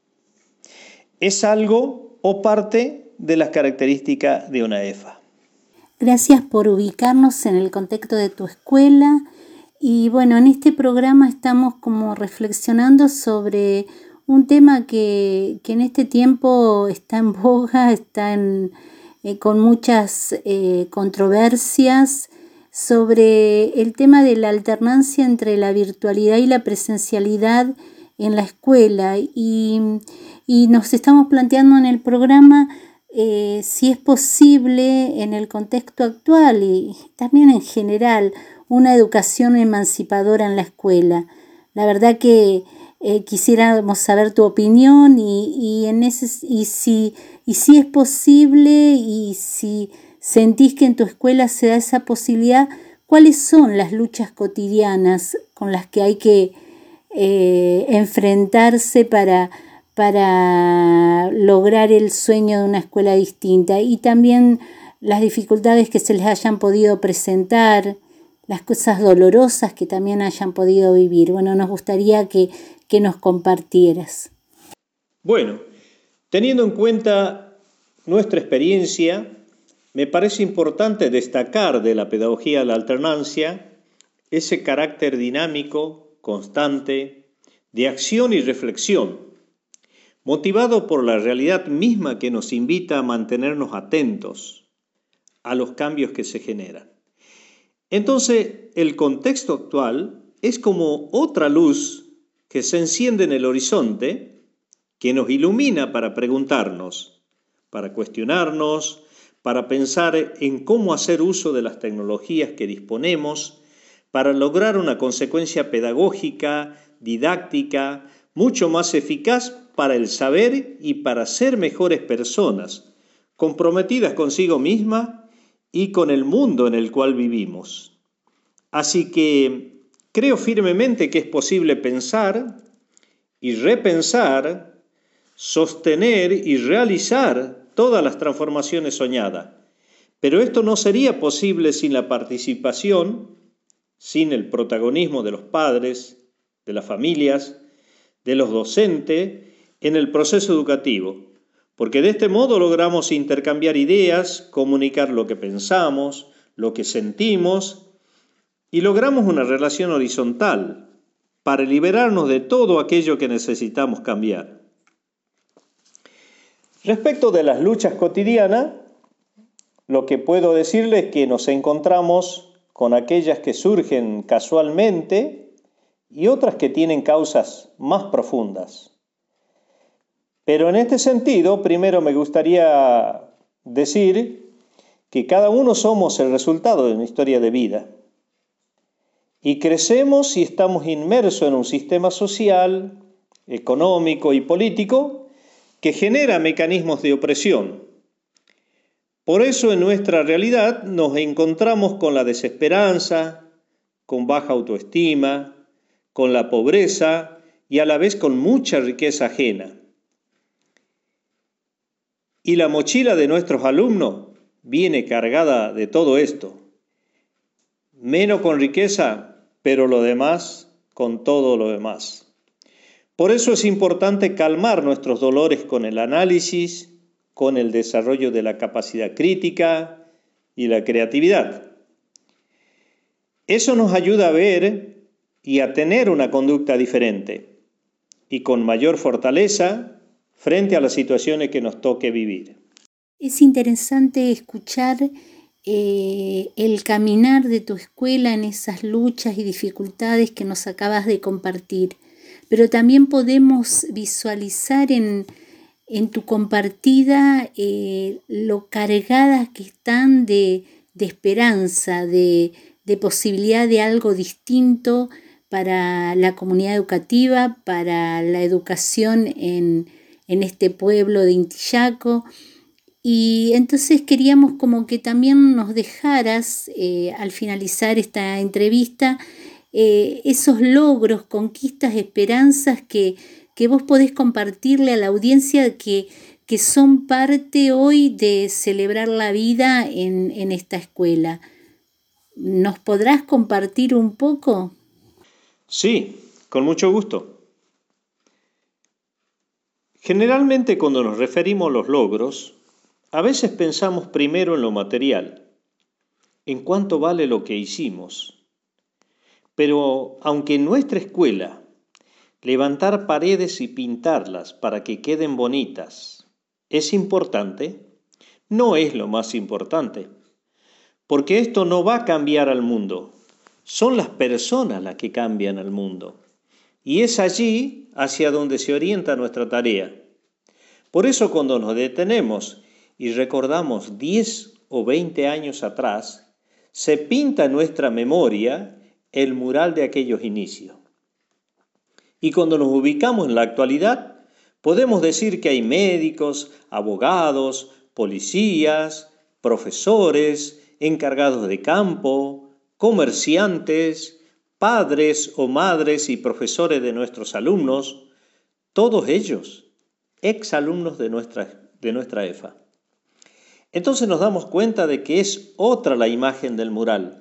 Es algo o parte de las características de una E F A.
Gracias por ubicarnos en el contexto de tu escuela. Y bueno, en este programa estamos como reflexionando sobre un tema que, que en este tiempo está en boga, está en, eh, con muchas eh, controversias sobre el tema de la alternancia entre la virtualidad y la presencialidad en la escuela. Y, y nos estamos planteando en el programa eh, si es posible en el contexto actual y también en general una educación emancipadora en la escuela. La verdad que eh, quisiéramos saber tu opinión y, y, en ese, y, si, y si es posible y si sentís que en tu escuela se da esa posibilidad, ¿cuáles son las luchas cotidianas con las que hay que eh, enfrentarse para, para lograr el sueño de una escuela distinta? Y también las dificultades que se les hayan podido presentar, las cosas dolorosas que también hayan podido vivir. Bueno, nos gustaría que, que nos compartieras.
Bueno, teniendo en cuenta nuestra experiencia, me parece importante destacar de la pedagogía de la alternancia ese carácter dinámico, constante, de acción y reflexión, motivado por la realidad misma que nos invita a mantenernos atentos a los cambios que se generan. Entonces, el contexto actual es como otra luz que se enciende en el horizonte, que nos ilumina para preguntarnos, para cuestionarnos, para pensar en cómo hacer uso de las tecnologías que disponemos, para lograr una consecuencia pedagógica, didáctica, mucho más eficaz para el saber y para ser mejores personas, comprometidas consigo misma y con el mundo en el cual vivimos. Así que creo firmemente que es posible pensar y repensar, sostener y realizar todas las transformaciones soñadas. Pero esto no sería posible sin la participación, sin el protagonismo de los padres, de las familias, de los docentes en el proceso educativo, porque de este modo logramos intercambiar ideas, comunicar lo que pensamos, lo que sentimos y logramos una relación horizontal para liberarnos de todo aquello que necesitamos cambiar. Respecto de las luchas cotidianas, lo que puedo decirles es que nos encontramos con aquellas que surgen casualmente y otras que tienen causas más profundas. Pero en este sentido, primero me gustaría decir que cada uno somos el resultado de una historia de vida. Y crecemos y estamos inmersos en un sistema social, económico y político que genera mecanismos de opresión. Por eso en nuestra realidad nos encontramos con la desesperanza, con baja autoestima, con la pobreza y a la vez con mucha riqueza ajena. Y la mochila de nuestros alumnos viene cargada de todo esto. Menos con riqueza, pero lo demás con todo lo demás. Por eso es importante calmar nuestros dolores con el análisis, con el desarrollo de la capacidad crítica y la creatividad. Eso nos ayuda a ver y a tener una conducta diferente y con mayor fortaleza frente a las situaciones que nos toque vivir.
Es interesante escuchar eh, el caminar de tu escuela en esas luchas y dificultades que nos acabas de compartir, pero también podemos visualizar en, en tu compartida eh, lo cargadas que están de, de esperanza, de, de posibilidad de algo distinto para la comunidad educativa, para la educación en, en este pueblo de Intillaco. Y entonces queríamos como que también nos dejaras, eh, al finalizar esta entrevista, eh, esos logros, conquistas, esperanzas que, que vos podés compartirle a la audiencia que, que son parte hoy de celebrar la vida en, en esta escuela. ¿Nos podrás compartir un poco?
Sí, con mucho gusto. Generalmente cuando nos referimos a los logros, a veces pensamos primero en lo material, en cuánto vale lo que hicimos. Pero aunque en nuestra escuela levantar paredes y pintarlas para que queden bonitas es importante, no es lo más importante, porque esto no va a cambiar al mundo. Son las personas las que cambian al mundo. Y es allí hacia donde se orienta nuestra tarea. Por eso cuando nos detenemos y recordamos diez o veinte años atrás, se pinta en nuestra memoria el mural de aquellos inicios. Y cuando nos ubicamos en la actualidad, podemos decir que hay médicos, abogados, policías, profesores, encargados de campo, comerciantes, padres o madres y profesores de nuestros alumnos, todos ellos exalumnos de nuestra, de nuestra E F A. Entonces nos damos cuenta de que es otra la imagen del mural.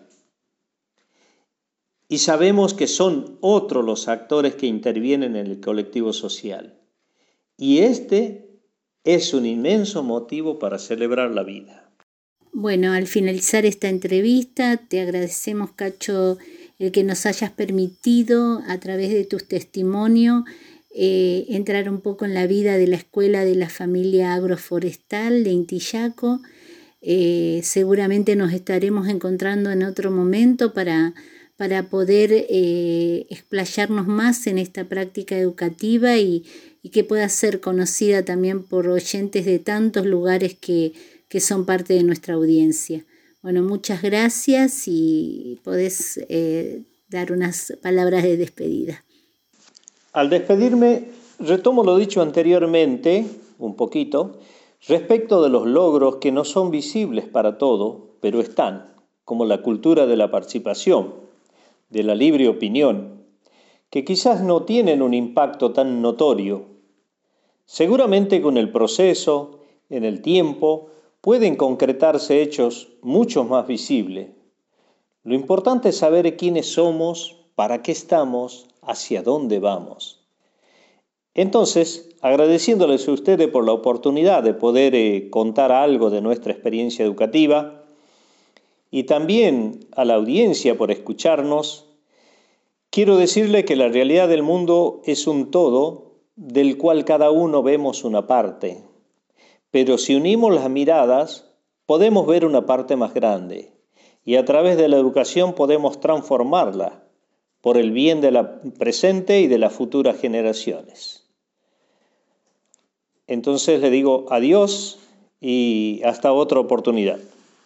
Y sabemos que son otros los actores que intervienen en el colectivo social. Y este es un inmenso motivo para celebrar la vida.
Bueno, al finalizar esta entrevista, te agradecemos, Cacho, el que nos hayas permitido, a través de tus testimonios, eh, entrar un poco en la vida de la escuela de la familia agroforestal de Intillaco. Eh, seguramente nos estaremos encontrando en otro momento para, para poder eh, explayarnos más en esta práctica educativa y, y que pueda ser conocida también por oyentes de tantos lugares que, que son parte de nuestra audiencia. Bueno, muchas gracias y podés eh, dar unas palabras de despedida.
Al despedirme, retomo lo dicho anteriormente, un poquito, respecto de los logros que no son visibles para todo, pero están, como la cultura de la participación, de la libre opinión, que quizás no tienen un impacto tan notorio. Seguramente con el proceso, en el tiempo, pueden concretarse hechos mucho más visibles. Lo importante es saber quiénes somos, para qué estamos, hacia dónde vamos. Entonces, agradeciéndoles a ustedes por la oportunidad de poder eh, contar algo de nuestra experiencia educativa y también a la audiencia por escucharnos, quiero decirle que la realidad del mundo es un todo del cual cada uno vemos una parte. Pero si unimos las miradas, podemos ver una parte más grande y a través de la educación podemos transformarla por el bien de la presente y de las futuras generaciones. Entonces le digo adiós y hasta otra oportunidad.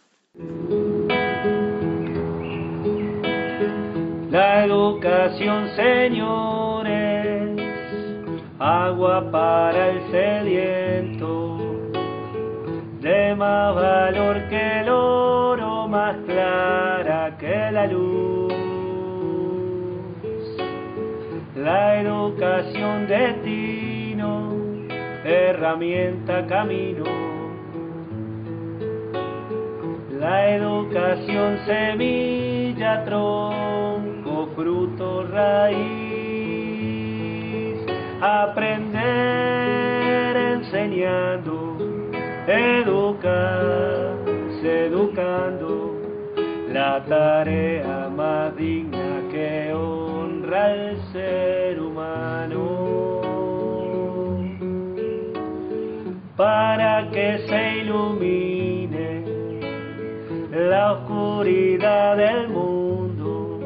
La educación, señores, agua para el sediento, de más valor que el oro, más clara que la luz. La educación, destino, herramienta, camino. La educación, semilla, tronco, fruto, raíz. Aprender enseñando, educar, educando, la tarea más digna que honra al ser humano. Para que se ilumine la oscuridad del mundo,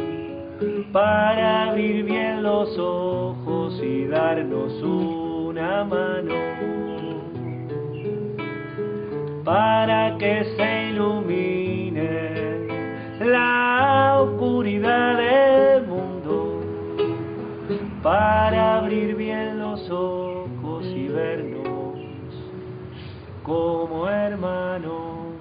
para abrir bien los ojos y darnos una mano, para que se ilumine la oscuridad del mundo, para abrir bien los ojos y vernos como hermanos.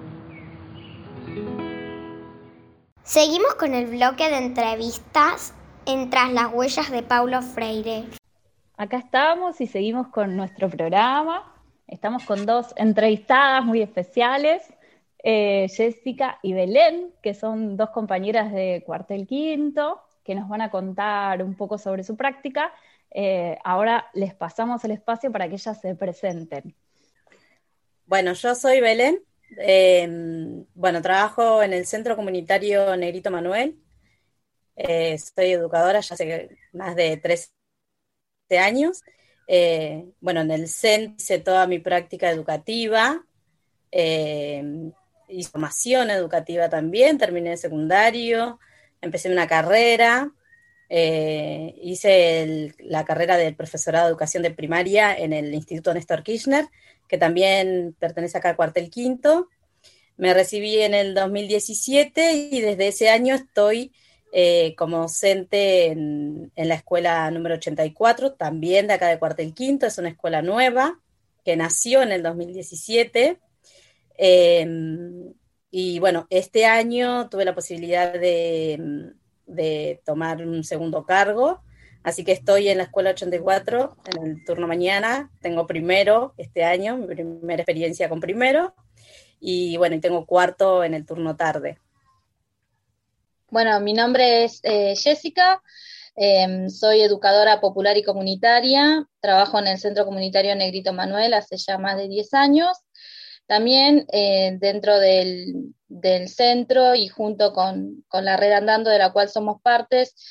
Seguimos con el bloque de entrevistas en Tras las Huellas de Paulo Freire.
Acá estamos y seguimos con nuestro programa. Estamos con dos entrevistadas muy especiales, eh, Jessica y Belén, que son dos compañeras de Cuartel Quinto, que nos van a contar un poco sobre su práctica. Eh, ahora les pasamos el espacio para que ellas se presenten.
Bueno, yo soy Belén, eh, bueno, trabajo en el Centro Comunitario Negrito Manuel, eh, soy educadora ya hace más de trece años, eh, bueno, en el centro hice toda mi práctica educativa, eh, hice formación educativa también, terminé el secundario, empecé una carrera, eh, hice el, la carrera del profesorado de educación de primaria en el Instituto Néstor Kirchner, que también pertenece acá al Cuartel Quinto. Me recibí en el dos mil diecisiete y desde ese año estoy eh, como docente en, en la escuela número ochenta y cuatro, también de acá de Cuartel Quinto. Es una escuela nueva que nació en el dos mil diecisiete. Eh, y bueno, este año tuve la posibilidad de, de tomar un segundo cargo. Así que estoy en la escuela ochenta y cuatro, en el turno mañana, tengo primero este año, mi primera experiencia con primero, y bueno, y tengo cuarto en el turno tarde.
Bueno, mi nombre es eh, Jessica, eh, soy educadora popular y comunitaria, trabajo en el Centro Comunitario Negrito Manuel hace ya más de diez años, también eh, dentro del, del centro y junto con, con la Red Andando, de la cual somos partes,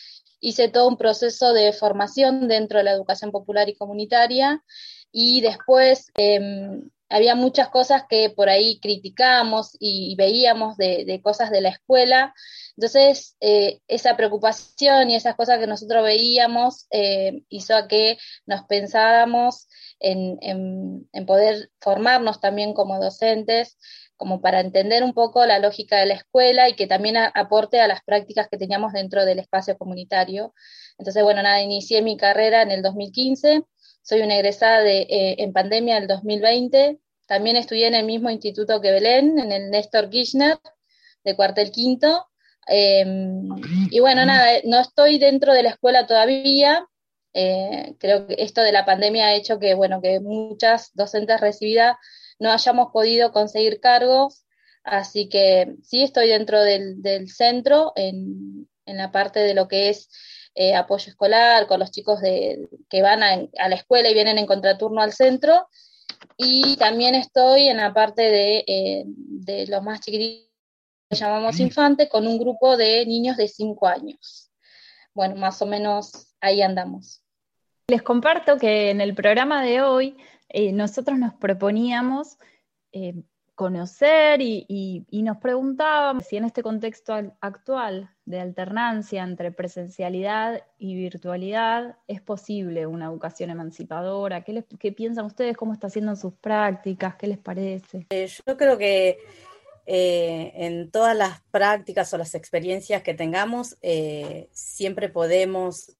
hice todo un proceso de formación dentro de la educación popular y comunitaria, y después eh, había muchas cosas que por ahí criticamos y veíamos de, de cosas de la escuela. Entonces, eh, esa preocupación y esas cosas que nosotros veíamos eh, hizo a que nos pensáramos en, en, en poder formarnos también como docentes, como para entender un poco la lógica de la escuela y que también a, aporte a las prácticas que teníamos dentro del espacio comunitario. Entonces, bueno, nada, inicié mi carrera en el dos mil quince, soy una egresada de, eh, en pandemia del dos mil veinte, también estudié en el mismo instituto que Belén, en el Néstor Kirchner, de Cuartel Quinto, eh, y bueno, nada, no estoy dentro de la escuela todavía. Eh, creo que esto de la pandemia ha hecho que, bueno, que muchas docentes recibidas no hayamos podido conseguir cargos, así que sí estoy dentro del, del centro, en, en la parte de lo que es eh, apoyo escolar, con los chicos de, que van a, a la escuela y vienen en contraturno al centro, y también estoy en la parte de, eh, de los más chiquititos, que llamamos infantes, con un grupo de niños de cinco años. Bueno, más o menos ahí andamos.
Les comparto que en el programa de hoy eh, nosotros nos proponíamos eh, conocer y, y, y nos preguntábamos si en este contexto actual de alternancia entre presencialidad y virtualidad es posible una educación emancipadora. ¿Qué, les, qué piensan ustedes? ¿Cómo está haciendo en sus prácticas? ¿Qué les parece?
Eh, yo creo que eh, en todas las prácticas o las experiencias que tengamos, eh, siempre podemos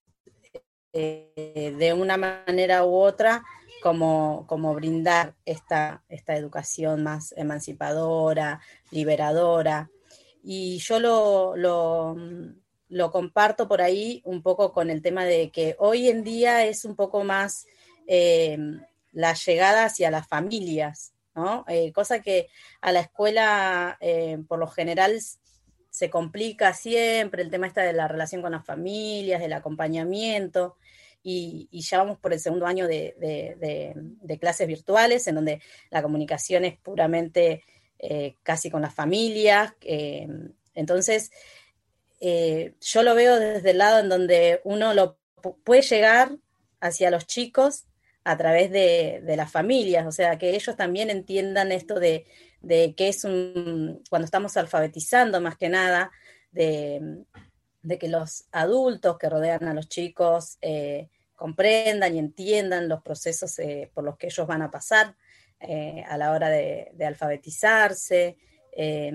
eh, de una manera u otra como, como brindar esta, esta educación más emancipadora, liberadora. Y yo lo, lo, lo comparto por ahí un poco con el tema de que hoy en día es un poco más eh, la llegada hacia las familias, ¿no? Eh, cosa que a la escuela eh, por lo general se complica siempre, el tema está de la relación con las familias, del acompañamiento, y, y ya vamos por el segundo año de, de, de, de clases virtuales, en donde la comunicación es puramente eh, casi con las familias. Eh, entonces, eh, yo lo veo desde el lado en donde uno lo puede llegar hacia los chicos a través de, de las familias, o sea, que ellos también entiendan esto de, de que es un, cuando estamos alfabetizando más que nada, de, de que los adultos que rodean a los chicos eh, comprendan y entiendan los procesos eh, por los que ellos van a pasar eh, a la hora de, de alfabetizarse, eh,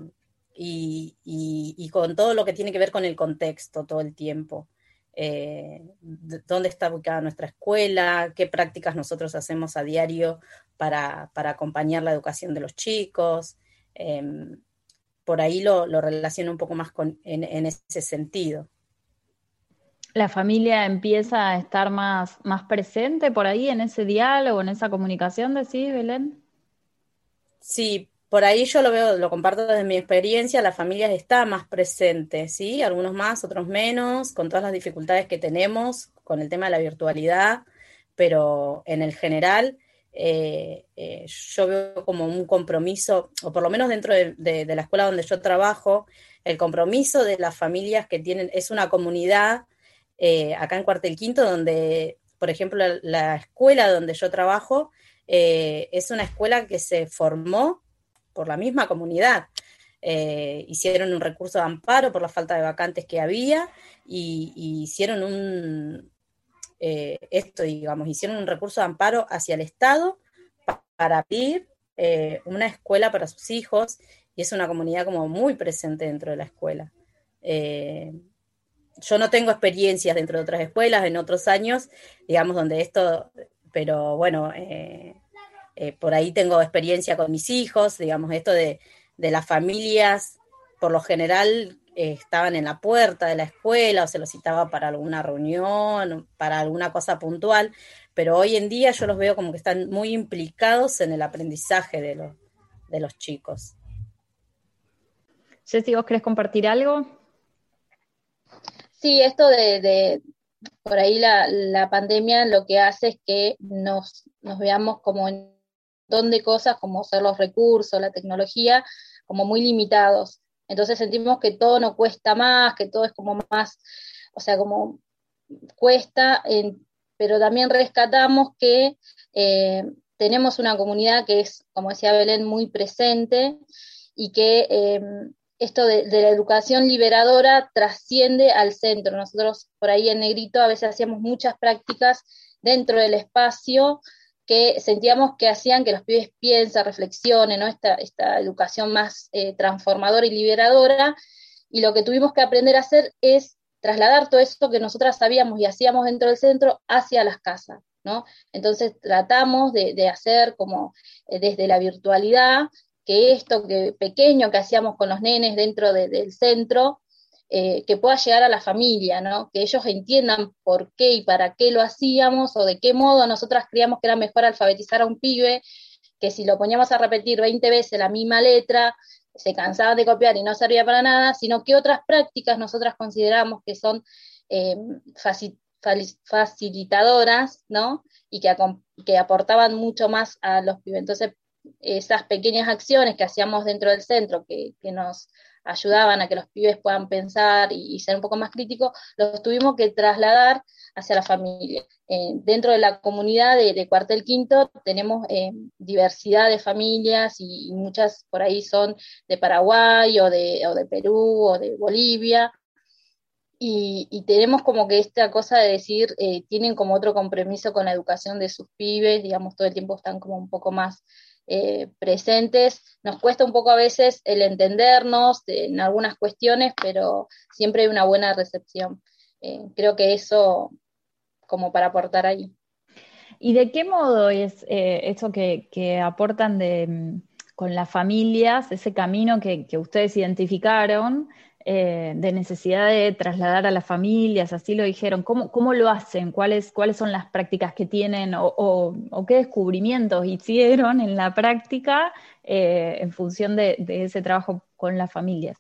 y, y, y con todo lo que tiene que ver con el contexto todo el tiempo. Eh, dónde está ubicada nuestra escuela, qué prácticas nosotros hacemos a diario para, para acompañar la educación de los chicos. Eh, por ahí lo, lo relaciono un poco más con, en, en ese sentido.
¿La familia empieza a estar más, más presente por ahí en ese diálogo, en esa comunicación, decís, Belén?
Sí, por ahí yo lo veo, lo comparto desde mi experiencia, la familia está más presente, ¿sí? Algunos más, otros menos, con todas las dificultades que tenemos con el tema de la virtualidad, pero en el general eh, eh, yo veo como un compromiso, o por lo menos dentro de, de, de la escuela donde yo trabajo, el compromiso de las familias que tienen, es una comunidad eh, acá en Cuartel Quinto, donde, por ejemplo, la, la escuela donde yo trabajo eh, es una escuela que se formó por la misma comunidad. Eh, hicieron un recurso de amparo por la falta de vacantes que había y, y hicieron un, eh, esto, digamos, hicieron un recurso de amparo hacia el Estado pa- para abrir eh, una escuela para sus hijos, y es una comunidad como muy presente dentro de la escuela. Eh, yo no tengo experiencias dentro de otras escuelas, en otros años, digamos, donde esto, pero bueno, eh, Eh, por ahí tengo experiencia con mis hijos, digamos, esto de, de las familias, por lo general eh, estaban en la puerta de la escuela o se los citaba para alguna reunión, para alguna cosa puntual, pero hoy en día yo los veo como que están muy implicados en el aprendizaje de los, de los chicos.
Jessy, ¿vos querés compartir algo?
Sí, esto de, de por ahí la, la pandemia lo que hace es que nos, nos veamos como en de cosas como ser los recursos, la tecnología, como muy limitados. Entonces sentimos que todo nos cuesta más, que todo es como más o sea, como cuesta, en, pero también rescatamos que eh, tenemos una comunidad que es, como decía Belén, muy presente y que eh, esto de, de la educación liberadora trasciende al centro. Nosotros por ahí en Negrito a veces hacíamos muchas prácticas dentro del espacio que sentíamos que hacían que los pibes piensen, reflexionen, ¿no? Esta, esta educación más eh, transformadora y liberadora, y lo que tuvimos que aprender a hacer es trasladar todo eso que nosotras sabíamos y hacíamos dentro del centro hacia las casas, ¿no? Entonces tratamos de, de hacer como eh, desde la virtualidad, que esto que pequeño que hacíamos con los nenes dentro de, del centro, eh, que pueda llegar a la familia, ¿no? Que ellos entiendan por qué y para qué lo hacíamos, o de qué modo nosotras creíamos que era mejor alfabetizar a un pibe, que si lo poníamos a repetir veinte veces la misma letra, se cansaban de copiar y no servía para nada, sino que otras prácticas nosotras consideramos que son eh, facil, facilitadoras, ¿no? Y que, que aportaban mucho más a los pibes. Entonces, esas pequeñas acciones que hacíamos dentro del centro, que, que nos ayudaban a que los pibes puedan pensar y, y ser un poco más críticos, los tuvimos que trasladar hacia la familia. Eh, dentro de la comunidad de, de Cuartel Quinto tenemos eh, diversidad de familias y, y muchas por ahí son de Paraguay o de, o de Perú o de Bolivia, y, y tenemos como que esta cosa de decir, eh, tienen como otro compromiso con la educación de sus pibes, digamos, todo el tiempo están como un poco más Eh, presentes. Nos cuesta un poco a veces el entendernos en algunas cuestiones, pero siempre hay una buena recepción. Eh, creo que eso como para aportar ahí.
¿Y de qué modo es eh, eso que, que aportan de, con las familias, ese camino que, que ustedes identificaron, eh, de necesidad de trasladar a las familias, así lo dijeron? ¿Cómo, cómo lo hacen? ¿Cuáles, cuáles son las prácticas que tienen o, o, o qué descubrimientos hicieron en la práctica eh, en función de, de ese trabajo con las familias?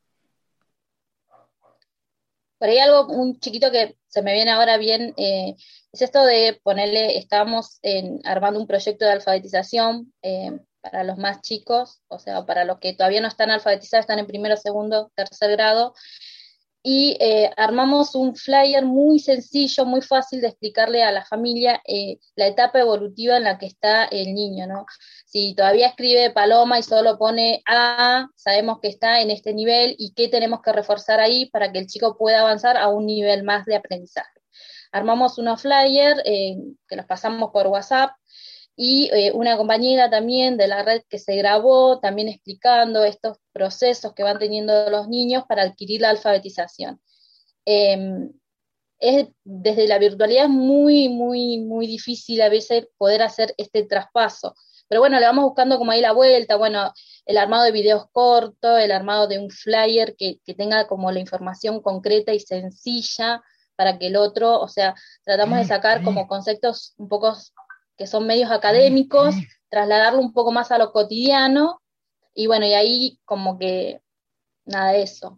Por ahí algo un chiquito que se me viene ahora bien, eh, es esto de ponerle, estábamos en, armando un proyecto de alfabetización eh, para los más chicos, o sea, para los que todavía no están alfabetizados, están en primero, segundo, tercer grado, y eh, armamos un flyer muy sencillo, muy fácil de explicarle a la familia eh, la etapa evolutiva en la que está el niño, ¿no? Si todavía escribe paloma y solo pone A, sabemos que está en este nivel y qué tenemos que reforzar ahí para que el chico pueda avanzar a un nivel más de aprendizaje. Armamos unos flyers eh, que los pasamos por WhatsApp, y eh, una compañera también de la red que se grabó también explicando estos procesos que van teniendo los niños para adquirir la alfabetización. Eh, es, desde la virtualidad es muy, muy, muy difícil a veces poder hacer este traspaso, pero bueno, le vamos buscando como ahí la vuelta, bueno, el armado de videos cortos, el armado de un flyer que, que tenga como la información concreta y sencilla para que el otro, o sea, tratamos de sacar como conceptos un poco que son medios académicos, trasladarlo un poco más a lo cotidiano, y bueno, y ahí como que nada de eso.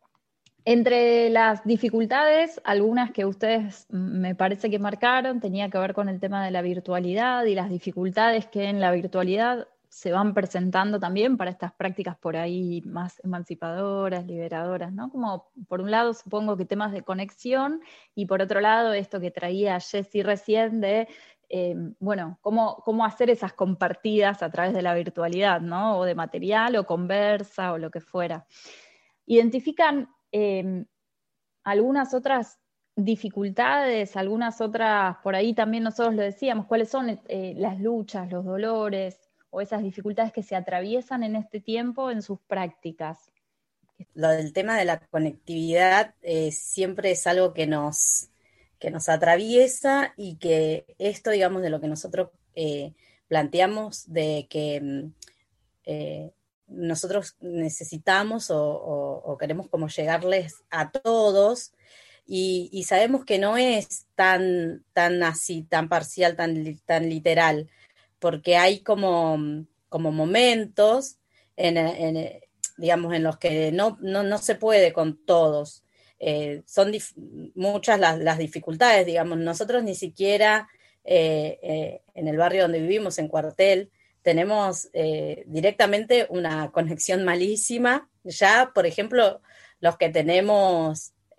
Entre las dificultades, algunas que ustedes me parece que marcaron, tenía que ver con el tema de la virtualidad y las dificultades que en la virtualidad se van presentando también para estas prácticas por ahí más emancipadoras, liberadoras, ¿no? Como por un lado supongo que temas de conexión, y por otro lado esto que traía Jessy recién de Eh, bueno, cómo, cómo hacer esas compartidas a través de la virtualidad, ¿no? O de material, o conversa, o lo que fuera. ¿Identifican eh, algunas otras dificultades, algunas otras, por ahí también nosotros lo decíamos, cuáles son eh, las luchas, los dolores, o esas dificultades que se atraviesan en este tiempo en sus prácticas?
Lo del tema de la conectividad eh, siempre es algo que nos... que nos atraviesa, y que esto, digamos, de lo que nosotros eh, planteamos, de que eh, nosotros necesitamos o, o, o queremos como llegarles a todos, y, y sabemos que no es tan, tan así, tan parcial, tan, tan literal, porque hay como, como momentos en, en, digamos, en los que no, no, no se puede con todos. Eh, son dif- muchas las, las dificultades, digamos, nosotros ni siquiera eh, eh, en el barrio donde vivimos, en Cuartel, tenemos eh, directamente una conexión malísima. Ya, por ejemplo, los que tenemos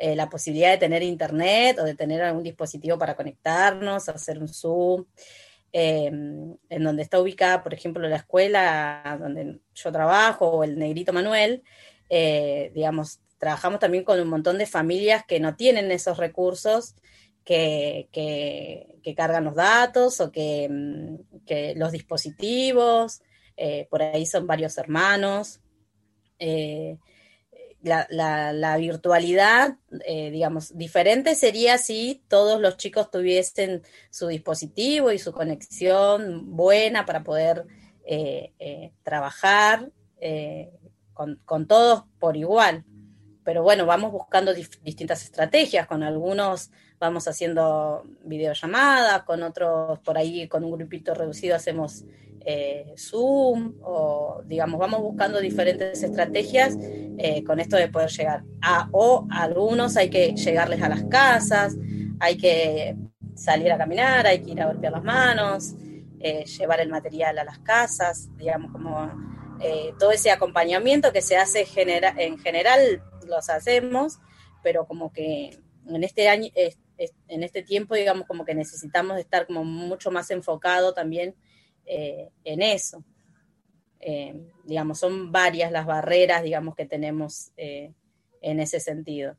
eh, la posibilidad de tener internet o de tener algún dispositivo para conectarnos, hacer un Zoom. Eh, en donde está ubicada, por ejemplo, la escuela donde yo trabajo, o el Negrito Manuel, eh, digamos, trabajamos también con un montón de familias que no tienen esos recursos, que, que, que cargan los datos o que, que los dispositivos, eh, por ahí son varios hermanos. Eh, La, la, la virtualidad, eh, digamos, diferente sería si todos los chicos tuviesen su dispositivo y su conexión buena para poder eh, eh, trabajar eh, con, con todos por igual. Pero bueno, vamos buscando dif- distintas estrategias, con algunos vamos haciendo videollamadas, con otros por ahí con un grupito reducido hacemos eh, Zoom, o digamos, vamos buscando diferentes estrategias eh, con esto de poder llegar a, o a algunos hay que llegarles a las casas, hay que salir a caminar, hay que ir a golpear las manos, eh, llevar el material a las casas, digamos, como eh, todo ese acompañamiento que se hace genera- en general los hacemos, pero como que en este año, es, es, en este tiempo, digamos, como que necesitamos estar como mucho más enfocado también eh, en eso. Eh, digamos, son varias las barreras, digamos, que tenemos eh, en ese sentido.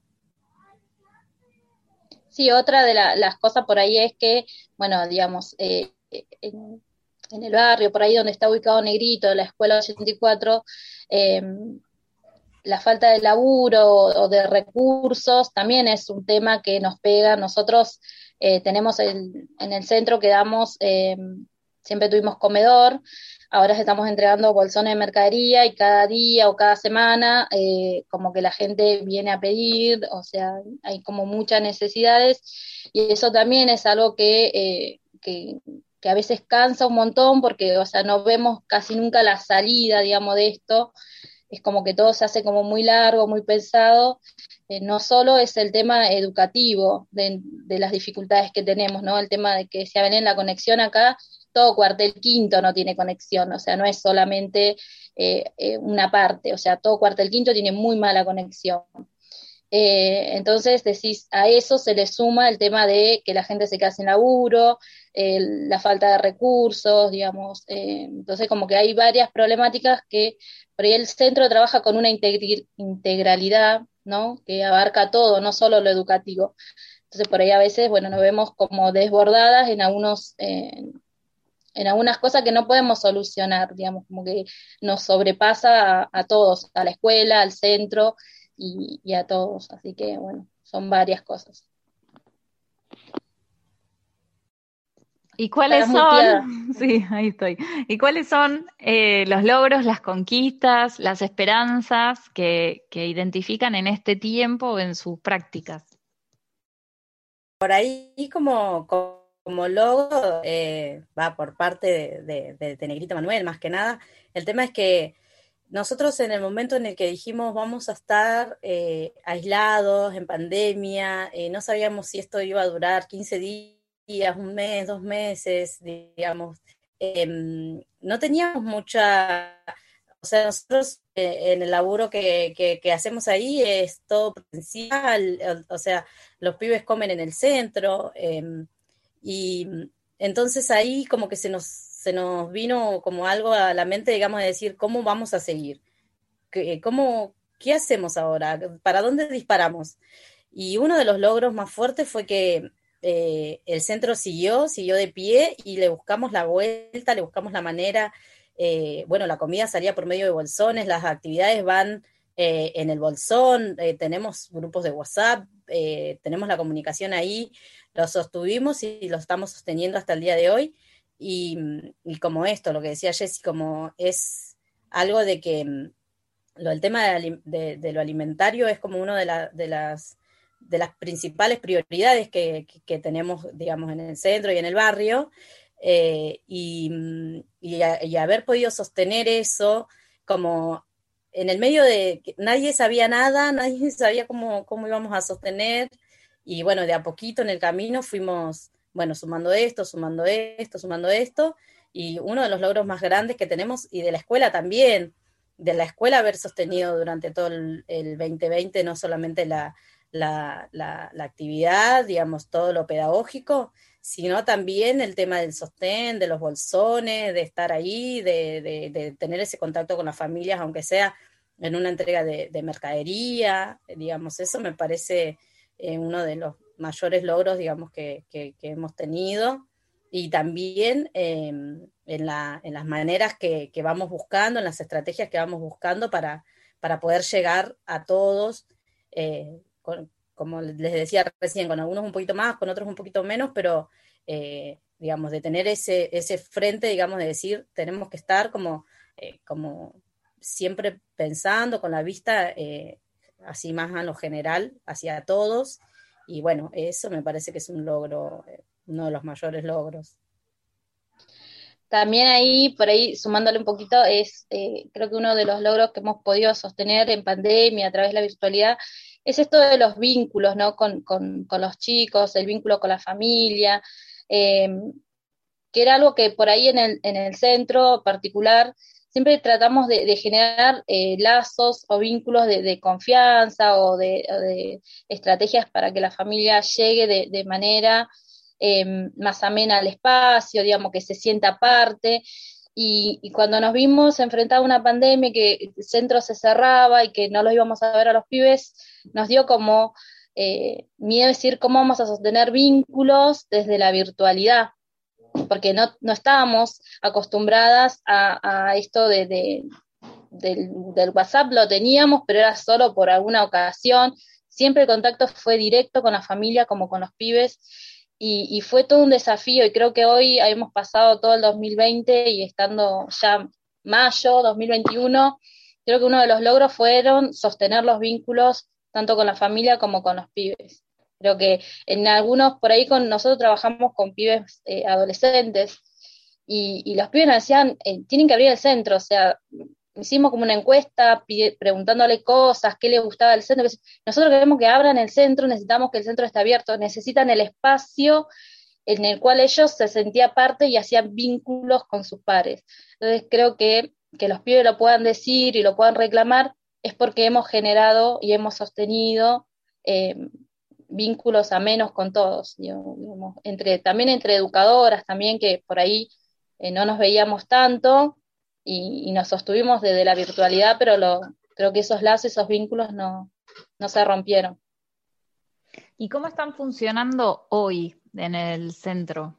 Sí, otra de la, las cosas por ahí es que, bueno, digamos, eh, en, en el barrio, por ahí donde está ubicado Negrito, la escuela ochenta y cuatro, eh, la falta de laburo o de recursos también es un tema que nos pega. Nosotros eh, tenemos el, en el centro que damos, eh, siempre tuvimos comedor, ahora estamos entregando bolsones de mercadería y cada día o cada semana eh, como que la gente viene a pedir, o sea, hay como muchas necesidades y eso también es algo que, eh, que, que a veces cansa un montón porque, o sea, no vemos casi nunca la salida, digamos, de esto. Es como que todo se hace como muy largo, muy pesado. Eh, no solo es el tema educativo de, de las dificultades que tenemos, ¿no? El tema de que decía Belén, la conexión acá, todo cuartel quinto no tiene conexión, o sea, no es solamente eh, eh, una parte, o sea, todo cuartel quinto tiene muy mala conexión. Eh, entonces, decís, a eso se le suma el tema de que la gente se queda sin laburo, eh, la falta de recursos, digamos. Eh, entonces, como que hay varias problemáticas que por ahí el centro trabaja con una integri- integralidad, ¿no? Que abarca todo, no solo lo educativo. Entonces, por ahí a veces, bueno, nos vemos como desbordadas en algunos... Eh, en algunas cosas que no podemos solucionar, digamos, como que nos sobrepasa a, a todos, a la escuela, al centro y, y a todos. Así que, bueno, son varias cosas.
¿Y cuáles
Estás
son?
muteada.
Sí, ahí estoy. ¿Y cuáles son eh, los logros, las conquistas, las esperanzas que, que identifican en este tiempo en sus prácticas?
Por ahí como, como logo eh, va por parte de, de, de, de Negrito Manuel, más que nada. El tema es que nosotros en el momento en el que dijimos vamos a estar eh, aislados, en pandemia, eh, no sabíamos si esto iba a durar quince días, un mes, dos meses, digamos. Eh, no teníamos mucha... O sea, nosotros eh, en el laburo que, que, que hacemos ahí es todo presencial, o, o sea, los pibes comen en el centro, eh, y entonces ahí como que se nos, se nos vino como algo a la mente, digamos, de decir, ¿cómo vamos a seguir? ¿Qué, cómo, ¿Qué hacemos ahora? ¿Para dónde disparamos? Y uno de los logros más fuertes fue que eh, el centro siguió, siguió de pie y le buscamos la vuelta, le buscamos la manera. Eh, bueno, la comida salía por medio de bolsones, las actividades van eh, en el bolsón, eh, tenemos grupos de WhatsApp, eh, tenemos la comunicación ahí, lo sostuvimos y lo estamos sosteniendo hasta el día de hoy. Y, y como esto, lo que decía Jessy, como es algo de que lo, el tema de, de, de lo alimentario es como una de, la, de, las, de las principales prioridades que, que, que tenemos, digamos, en el centro y en el barrio. Eh, y, y, a, y haber podido sostener eso como en el medio de que nadie sabía nada, nadie sabía cómo, cómo íbamos a sostener, y bueno, de a poquito en el camino fuimos, bueno, sumando esto, sumando esto, sumando esto, y uno de los logros más grandes que tenemos, y de la escuela también, de la escuela haber sostenido durante todo el, el veinte veinte, no solamente la, la, la, la actividad, digamos, todo lo pedagógico, sino también el tema del sostén, de los bolsones, de estar ahí, de, de, de tener ese contacto con las familias, aunque sea en una entrega de, de mercadería, digamos, eso me parece eh, uno de los mayores logros, digamos, que, que, que hemos tenido, y también eh, en, la, en las maneras que, que vamos buscando, en las estrategias que vamos buscando para, para poder llegar a todos, eh, con, como les decía recién, con algunos un poquito más, con otros un poquito menos, pero eh, digamos, de tener ese, ese frente, digamos, de decir, tenemos que estar como, eh, como siempre pensando con la vista eh, así más a lo general, hacia todos, y bueno, eso me parece que es un logro, eh, uno de los mayores logros.
También ahí, por ahí, sumándole un poquito, es eh, creo que uno de los logros que hemos podido sostener en pandemia a través de la virtualidad es esto de los vínculos, ¿no? Con, con, con los chicos, el vínculo con la familia, eh, que era algo que por ahí en el, en el centro particular siempre tratamos de, de generar eh, lazos o vínculos de, de confianza o de, o de estrategias para que la familia llegue de, de manera eh, más amena al espacio, digamos, que se sienta parte. Y, y cuando nos vimos enfrentados a una pandemia, que el centro se cerraba y que no los íbamos a ver a los pibes, nos dio como eh, miedo decir cómo vamos a sostener vínculos desde la virtualidad, porque no, no estábamos acostumbradas a, a esto de, de, del, del WhatsApp, lo teníamos, pero era solo por alguna ocasión. Siempre el contacto fue directo con la familia como con los pibes, y, y fue todo un desafío, y creo que hoy hemos pasado todo el dos mil veinte y estando ya mayo dos mil veintiuno, creo que uno de los logros fueron sostener los vínculos tanto con la familia como con los pibes. Creo que en algunos, por ahí con nosotros trabajamos con pibes eh, adolescentes, y, y los pibes nos decían, eh, tienen que abrir el centro, o sea, hicimos como una encuesta pide, preguntándole cosas, qué les gustaba del centro. Nosotros queremos que abran el centro, necesitamos que el centro esté abierto, necesitan el espacio en el cual ellos se sentían parte y hacían vínculos con sus pares. Entonces creo que, que los pibes lo puedan decir y lo puedan reclamar es porque hemos generado y hemos sostenido eh, vínculos amenos con todos, digamos, entre, también entre educadoras, también que por ahí eh, no nos veíamos tanto, y, y nos sostuvimos desde la virtualidad, pero lo, creo que esos lazos, esos vínculos no, no se rompieron.
¿Y cómo están funcionando hoy en el centro?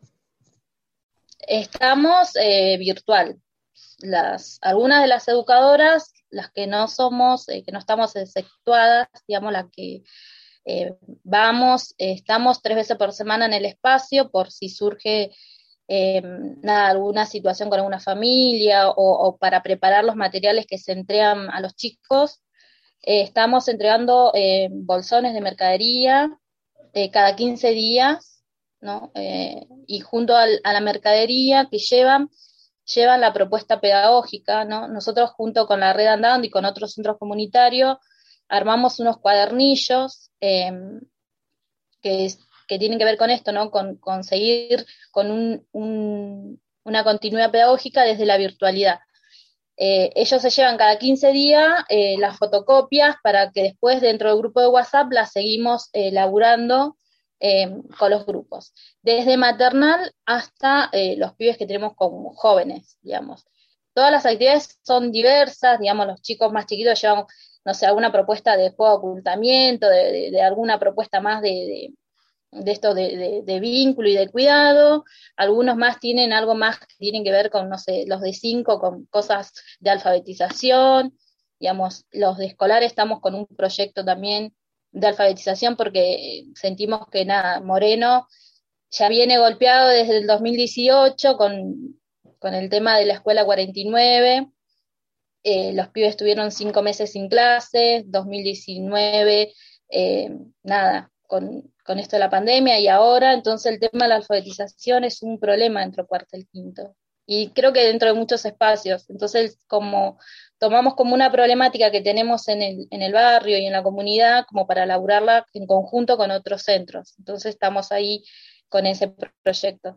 Estamos eh, virtual. Las, algunas de las educadoras, las que no somos, eh, que no estamos exceptuadas, digamos, las que eh, vamos, eh, estamos tres veces por semana en el espacio por si surge eh, nada, alguna situación con alguna familia o, o para preparar los materiales que se entregan a los chicos. Eh, estamos entregando eh, bolsones de mercadería eh, cada quince días, ¿no? Eh, y junto al, a la mercadería que llevan, llevan la propuesta pedagógica, ¿no? Nosotros junto con la Red Andando y con otros centros comunitarios armamos unos cuadernillos eh, que, que tienen que ver con esto, ¿no? Con, con seguir con un, un, una continuidad pedagógica desde la virtualidad. Eh, ellos se llevan cada quince días eh, las fotocopias para que después dentro del grupo de WhatsApp las seguimos eh, laburando eh, con los grupos, desde maternal hasta eh, los pibes que tenemos como jóvenes, digamos. Todas las actividades son diversas, digamos, los chicos más chiquitos llevan, no sé, alguna propuesta de juego de ocultamiento, de, de, de alguna propuesta más de, de de esto de, de, de vínculo y de cuidado. Algunos más tienen algo más que tienen que ver con, no sé, los de cinco, con cosas de alfabetización, digamos, los de escolar estamos con un proyecto también de alfabetización porque sentimos que nada, Moreno ya viene golpeado desde el dos mil dieciocho con, con el tema de la escuela cuarenta y nueve, eh, los pibes estuvieron cinco meses sin clases, dos mil diecinueve, eh, nada, con con esto de la pandemia y ahora, entonces el tema de la alfabetización es un problema dentro del cuarto y quinto. Y creo que dentro de muchos espacios. Entonces, como tomamos como una problemática que tenemos en el, en el barrio y en la comunidad, como para elaborarla en conjunto con otros centros. Entonces estamos ahí con ese proyecto.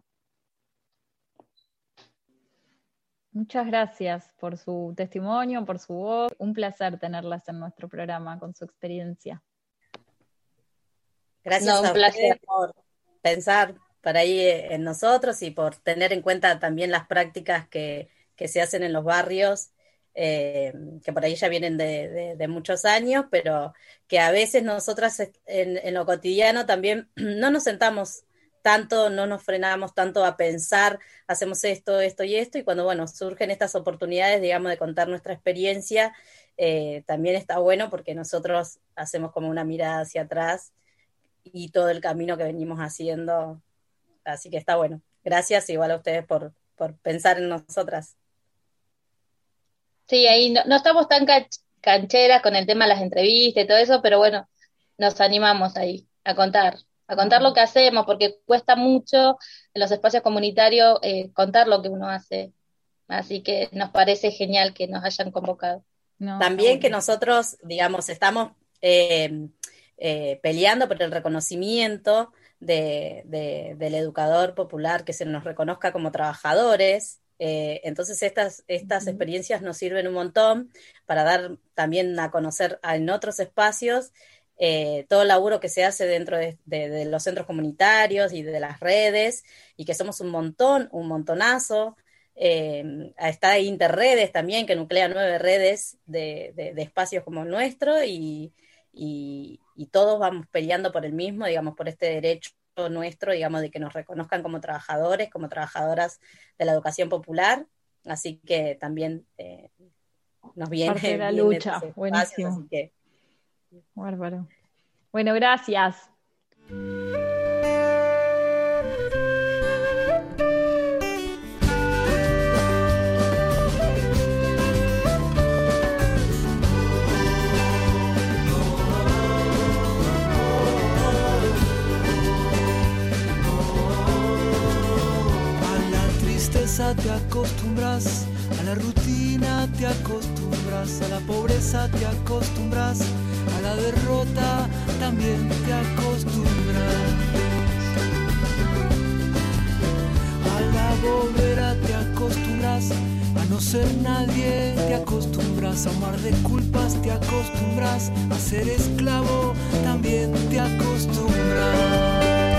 Muchas gracias por su testimonio, por su voz. Un placer tenerlas en nuestro programa con su experiencia.
Gracias
No, un
a
placer.
ustedes por pensar por ahí en nosotros y por tener en cuenta también las prácticas que, que se hacen en los barrios, eh, que por ahí ya vienen de, de, de muchos años, pero que a veces nosotras en, en lo cotidiano también no nos sentamos tanto, no nos frenamos tanto a pensar, hacemos esto, esto y esto, y cuando, bueno, surgen estas oportunidades, digamos, de contar nuestra experiencia, eh, también está bueno porque nosotros hacemos como una mirada hacia atrás y todo el camino que venimos haciendo, así que está bueno. Gracias igual a ustedes por, por pensar en nosotras.
Sí, ahí no, no estamos tan cach- cancheras con el tema de las entrevistas y todo eso, pero bueno, nos animamos ahí a contar, a contar lo que hacemos, porque cuesta mucho en los espacios comunitarios eh, contar lo que uno hace. Así que nos parece genial que nos hayan convocado.
No,
También
está
que
bueno.
nosotros, digamos, estamos eh, eh, peleando por el reconocimiento de, de- del educador popular, que se nos reconozca como trabajadores. Eh, entonces estas, estas experiencias nos sirven un montón para dar también a conocer a- en otros espacios eh, todo el laburo que se hace dentro de, de- de los centros comunitarios y de las redes, y que somos un montón, un montonazo. Eh, está Interredes también, que nuclea nueve redes de, de- de espacios como el nuestro, y, y- y todos vamos peleando por el mismo, digamos, por este derecho nuestro, digamos, de que nos reconozcan como trabajadores, como trabajadoras de la educación popular. Así que también eh, nos viene
Parte de la
bien
lucha,
estos espacios,
buenísimo.
así que
Bárbaro. Bueno, gracias.
A la tristeza te acostumbras, a la rutina te acostumbras, a la pobreza te acostumbras, a la derrota también te acostumbras. A la bobera te acostumbras, a no ser nadie te acostumbras, a un mar de culpas te acostumbras, a ser esclavo también te acostumbras.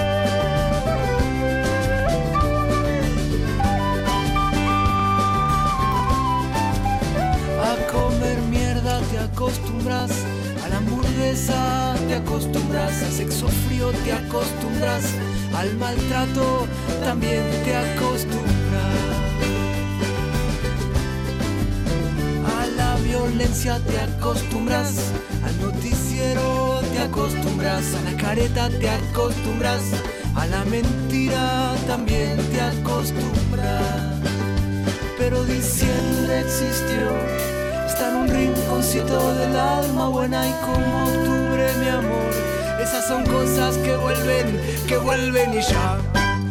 A comer mierda te acostumbras, a la hamburguesa te acostumbras, al sexo frío te acostumbras, al maltrato también te acostumbras. A la violencia te acostumbras, al noticiero te acostumbras, a la careta te acostumbras, a la mentira también te acostumbras. Pero diciembre existió, está en un rinconcito del alma buena, y como octubre, mi amor, esas son cosas que vuelven, que vuelven y ya.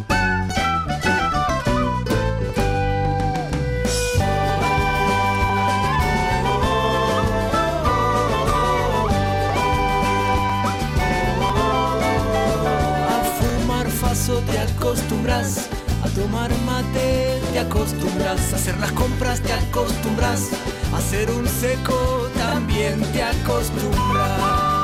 A fumar faso te acostumbras, a tomar mate te acostumbras, a hacer las compras te acostumbras, a hacer un seco también te acostumbras.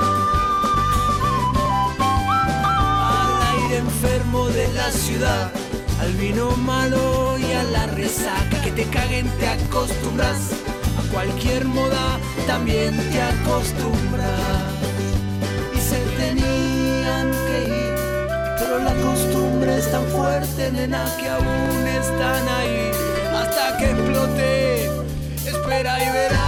Al aire enfermo de la ciudad, al vino malo y a la resaca, que te caguen te acostumbras, a cualquier moda también te acostumbras. Y se tenían que ir, pero la costumbre es tan fuerte, nena, que aún están ahí hasta que explote. Espera y verás.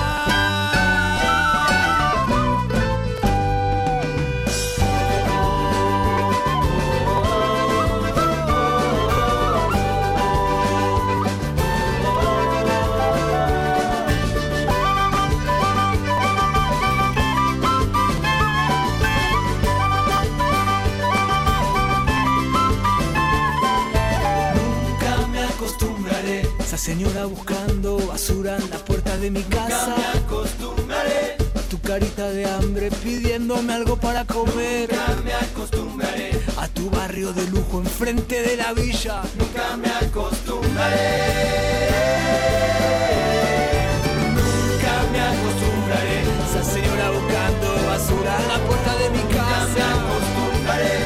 Nunca me acostumbraré, esa señora buscando basura en la puerta de mi casa. Nunca me acostumbraré a tu carita de hambre pidiéndome algo para comer. Nunca me acostumbraré a tu barrio de lujo enfrente de la villa. Nunca me acostumbraré. Nunca me acostumbraré, esa señora buscando basura en la puerta de mi casa. Nunca me acostumbraré.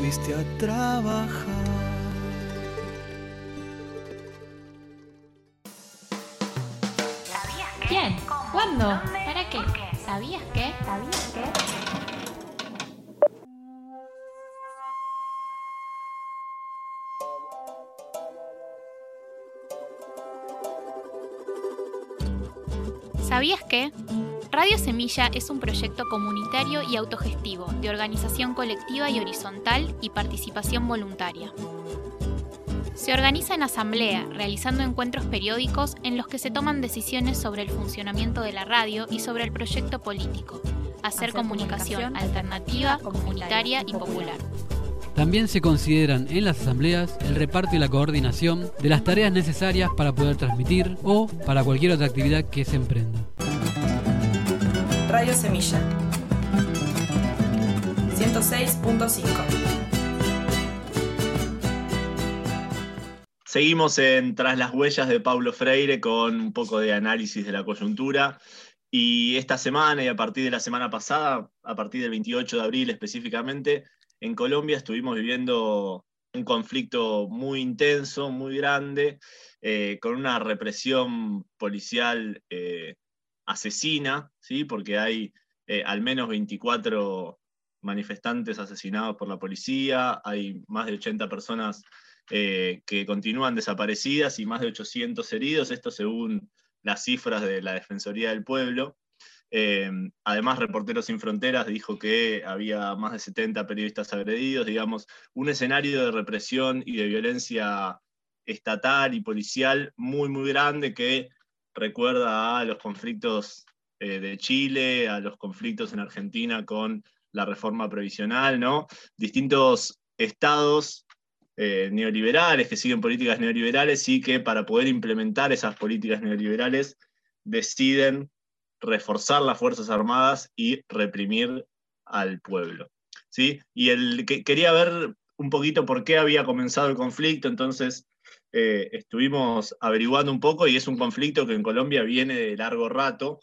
fuiste a trabajar.
¿Quién? ¿Cuándo? ¿Para qué? ¿Sabías qué? ¿Sabías qué? ¿Sabías qué? Radio Semilla es un proyecto comunitario y autogestivo de organización colectiva y horizontal y participación voluntaria. Se organiza en asamblea, realizando encuentros periódicos en los que se toman decisiones sobre el funcionamiento de la radio y sobre el proyecto político, hacer, hacer comunicación, comunicación alternativa, comunitaria y popular.
También se consideran en las asambleas el reparto y la coordinación de las tareas necesarias para poder transmitir o para cualquier otra actividad que se emprenda.
Radio Semilla ciento seis punto cinco.
Seguimos en Tras las huellas de Paulo Freire con un poco de análisis de la coyuntura. Y esta semana y a partir de la semana pasada, a partir del veintiocho de abril específicamente, en Colombia estuvimos viviendo un conflicto muy intenso, muy grande, eh, con una represión policial eh, asesina, ¿sí? Porque hay eh, al menos veinticuatro manifestantes asesinados por la policía, hay más de ochenta personas eh, que continúan desaparecidas y más de ochocientos heridos, esto según las cifras de la Defensoría del Pueblo. Eh, además, Reporteros Sin Fronteras dijo que había más de setenta periodistas agredidos, digamos, un escenario de represión y de violencia estatal y policial muy, muy grande que recuerda a los conflictos eh, de Chile, a los conflictos en Argentina con la reforma previsional, ¿no? Distintos estados eh, neoliberales que siguen políticas neoliberales y que para poder implementar esas políticas neoliberales deciden reforzar las Fuerzas Armadas y reprimir al pueblo, ¿sí? Y el, que, quería ver un poquito por qué había comenzado el conflicto, entonces eh, estuvimos averiguando un poco y es un conflicto que en Colombia viene de largo rato,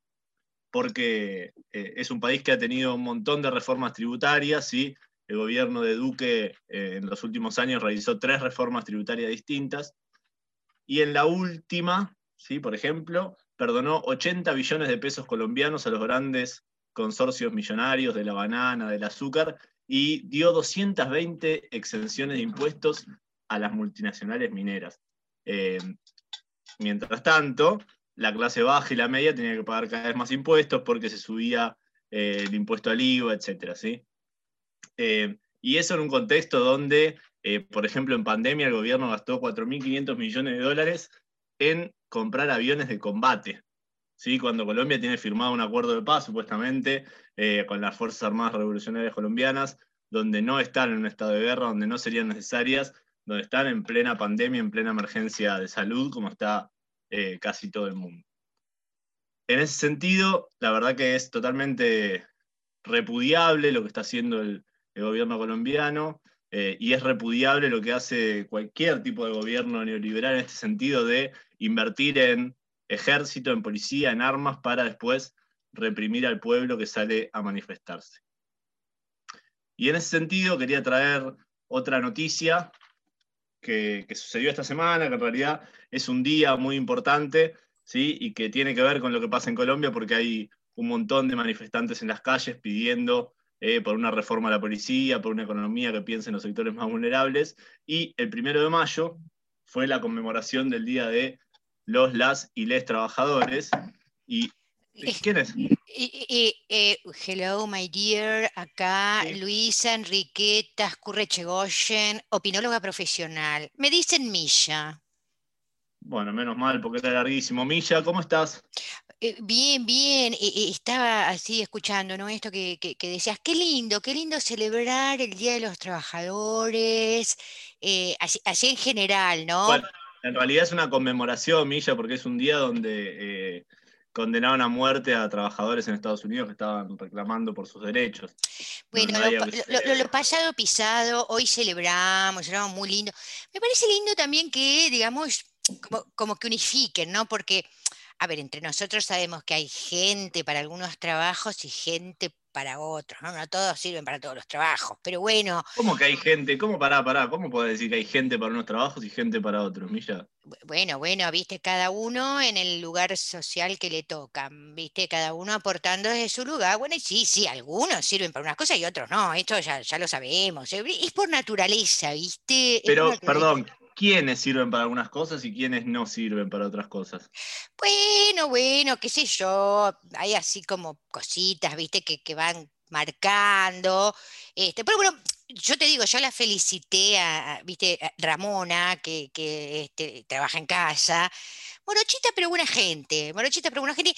porque eh, es un país que ha tenido un montón de reformas tributarias, ¿sí? El gobierno de Duque eh, en los últimos años realizó tres reformas tributarias distintas, y en la última, ¿sí? Por ejemplo, perdonó ochenta billones de pesos colombianos a los grandes consorcios millonarios de la banana, del azúcar, y dio doscientas veinte exenciones de impuestos a las multinacionales mineras. Eh, mientras tanto, la clase baja y la media tenían que pagar cada vez más impuestos porque se subía eh, el impuesto al I V A, etcétera, ¿sí? Eh, y eso en un contexto donde, eh, por ejemplo, en pandemia el gobierno gastó cuatro mil quinientos millones de dólares en comprar aviones de combate, ¿sí? Cuando Colombia tiene firmado un acuerdo de paz, supuestamente, eh, con las Fuerzas Armadas Revolucionarias Colombianas, donde no están en un estado de guerra, donde no serían necesarias, donde están en plena pandemia, en plena emergencia de salud, como está eh, casi todo el mundo. En ese sentido, la verdad que es totalmente repudiable lo que está haciendo el, el gobierno colombiano, eh, y es repudiable lo que hace cualquier tipo de gobierno neoliberal en este sentido de invertir en ejército, en policía, en armas, para después reprimir al pueblo que sale a manifestarse. Y en ese sentido quería traer otra noticia que, que sucedió esta semana, que en realidad es un día muy importante, ¿sí? Y que tiene que ver con lo que pasa en Colombia, porque hay un montón de manifestantes en las calles pidiendo eh, por una reforma a la policía, por una economía que piense en los sectores más vulnerables, y el primero de mayo fue la conmemoración del Día de los, las y les trabajadores. Y ¿quién es?
Eh, eh, hello, my dear. Acá sí. Luisa Enriqueta Escurrechegoyen, opinóloga profesional. Me dicen Milla.
Bueno, menos mal, porque era larguísimo. Milla, ¿cómo estás?
Eh, bien, bien. Eh, eh, estaba así escuchando, ¿no? Esto que, que, que decías. Qué lindo, qué lindo celebrar el Día de los Trabajadores, eh, así, así en general, ¿no?
Bueno, en realidad es una conmemoración, Milla, porque es un día donde... Eh, condenaron a muerte a trabajadores en Estados Unidos que estaban reclamando por sus derechos.
Bueno, no, no lo, lo, lo, lo pasado pisado, hoy celebramos, celebramos muy lindo. Me parece lindo también que, digamos, como, como que unifiquen, ¿no? Porque
a ver, entre nosotros sabemos que hay gente para algunos trabajos y gente para otros, ¿no? No todos sirven para todos los trabajos, pero bueno.
¿Cómo que hay gente? ¿Cómo pará, pará? ¿Cómo podés decir que hay gente para unos trabajos y gente para otros, Milla?
Bueno, bueno, viste, cada uno en el lugar social que le toca, viste, cada uno aportando desde su lugar. Bueno, y sí, sí, algunos sirven para unas cosas y otros no, esto ya, ya lo sabemos. Es por naturaleza, viste. Es por
Pero,
naturaleza.
perdón, ¿quiénes sirven para algunas cosas y quiénes no sirven para otras cosas?
Bueno, bueno, qué sé yo, hay así como cositas, viste, que, que van marcando. Este, pero bueno, yo te digo, yo la felicité a, a, viste, a Ramona, que, que este, trabaja en casa. Morochita, pero buena gente. Morochita, pero buena gente.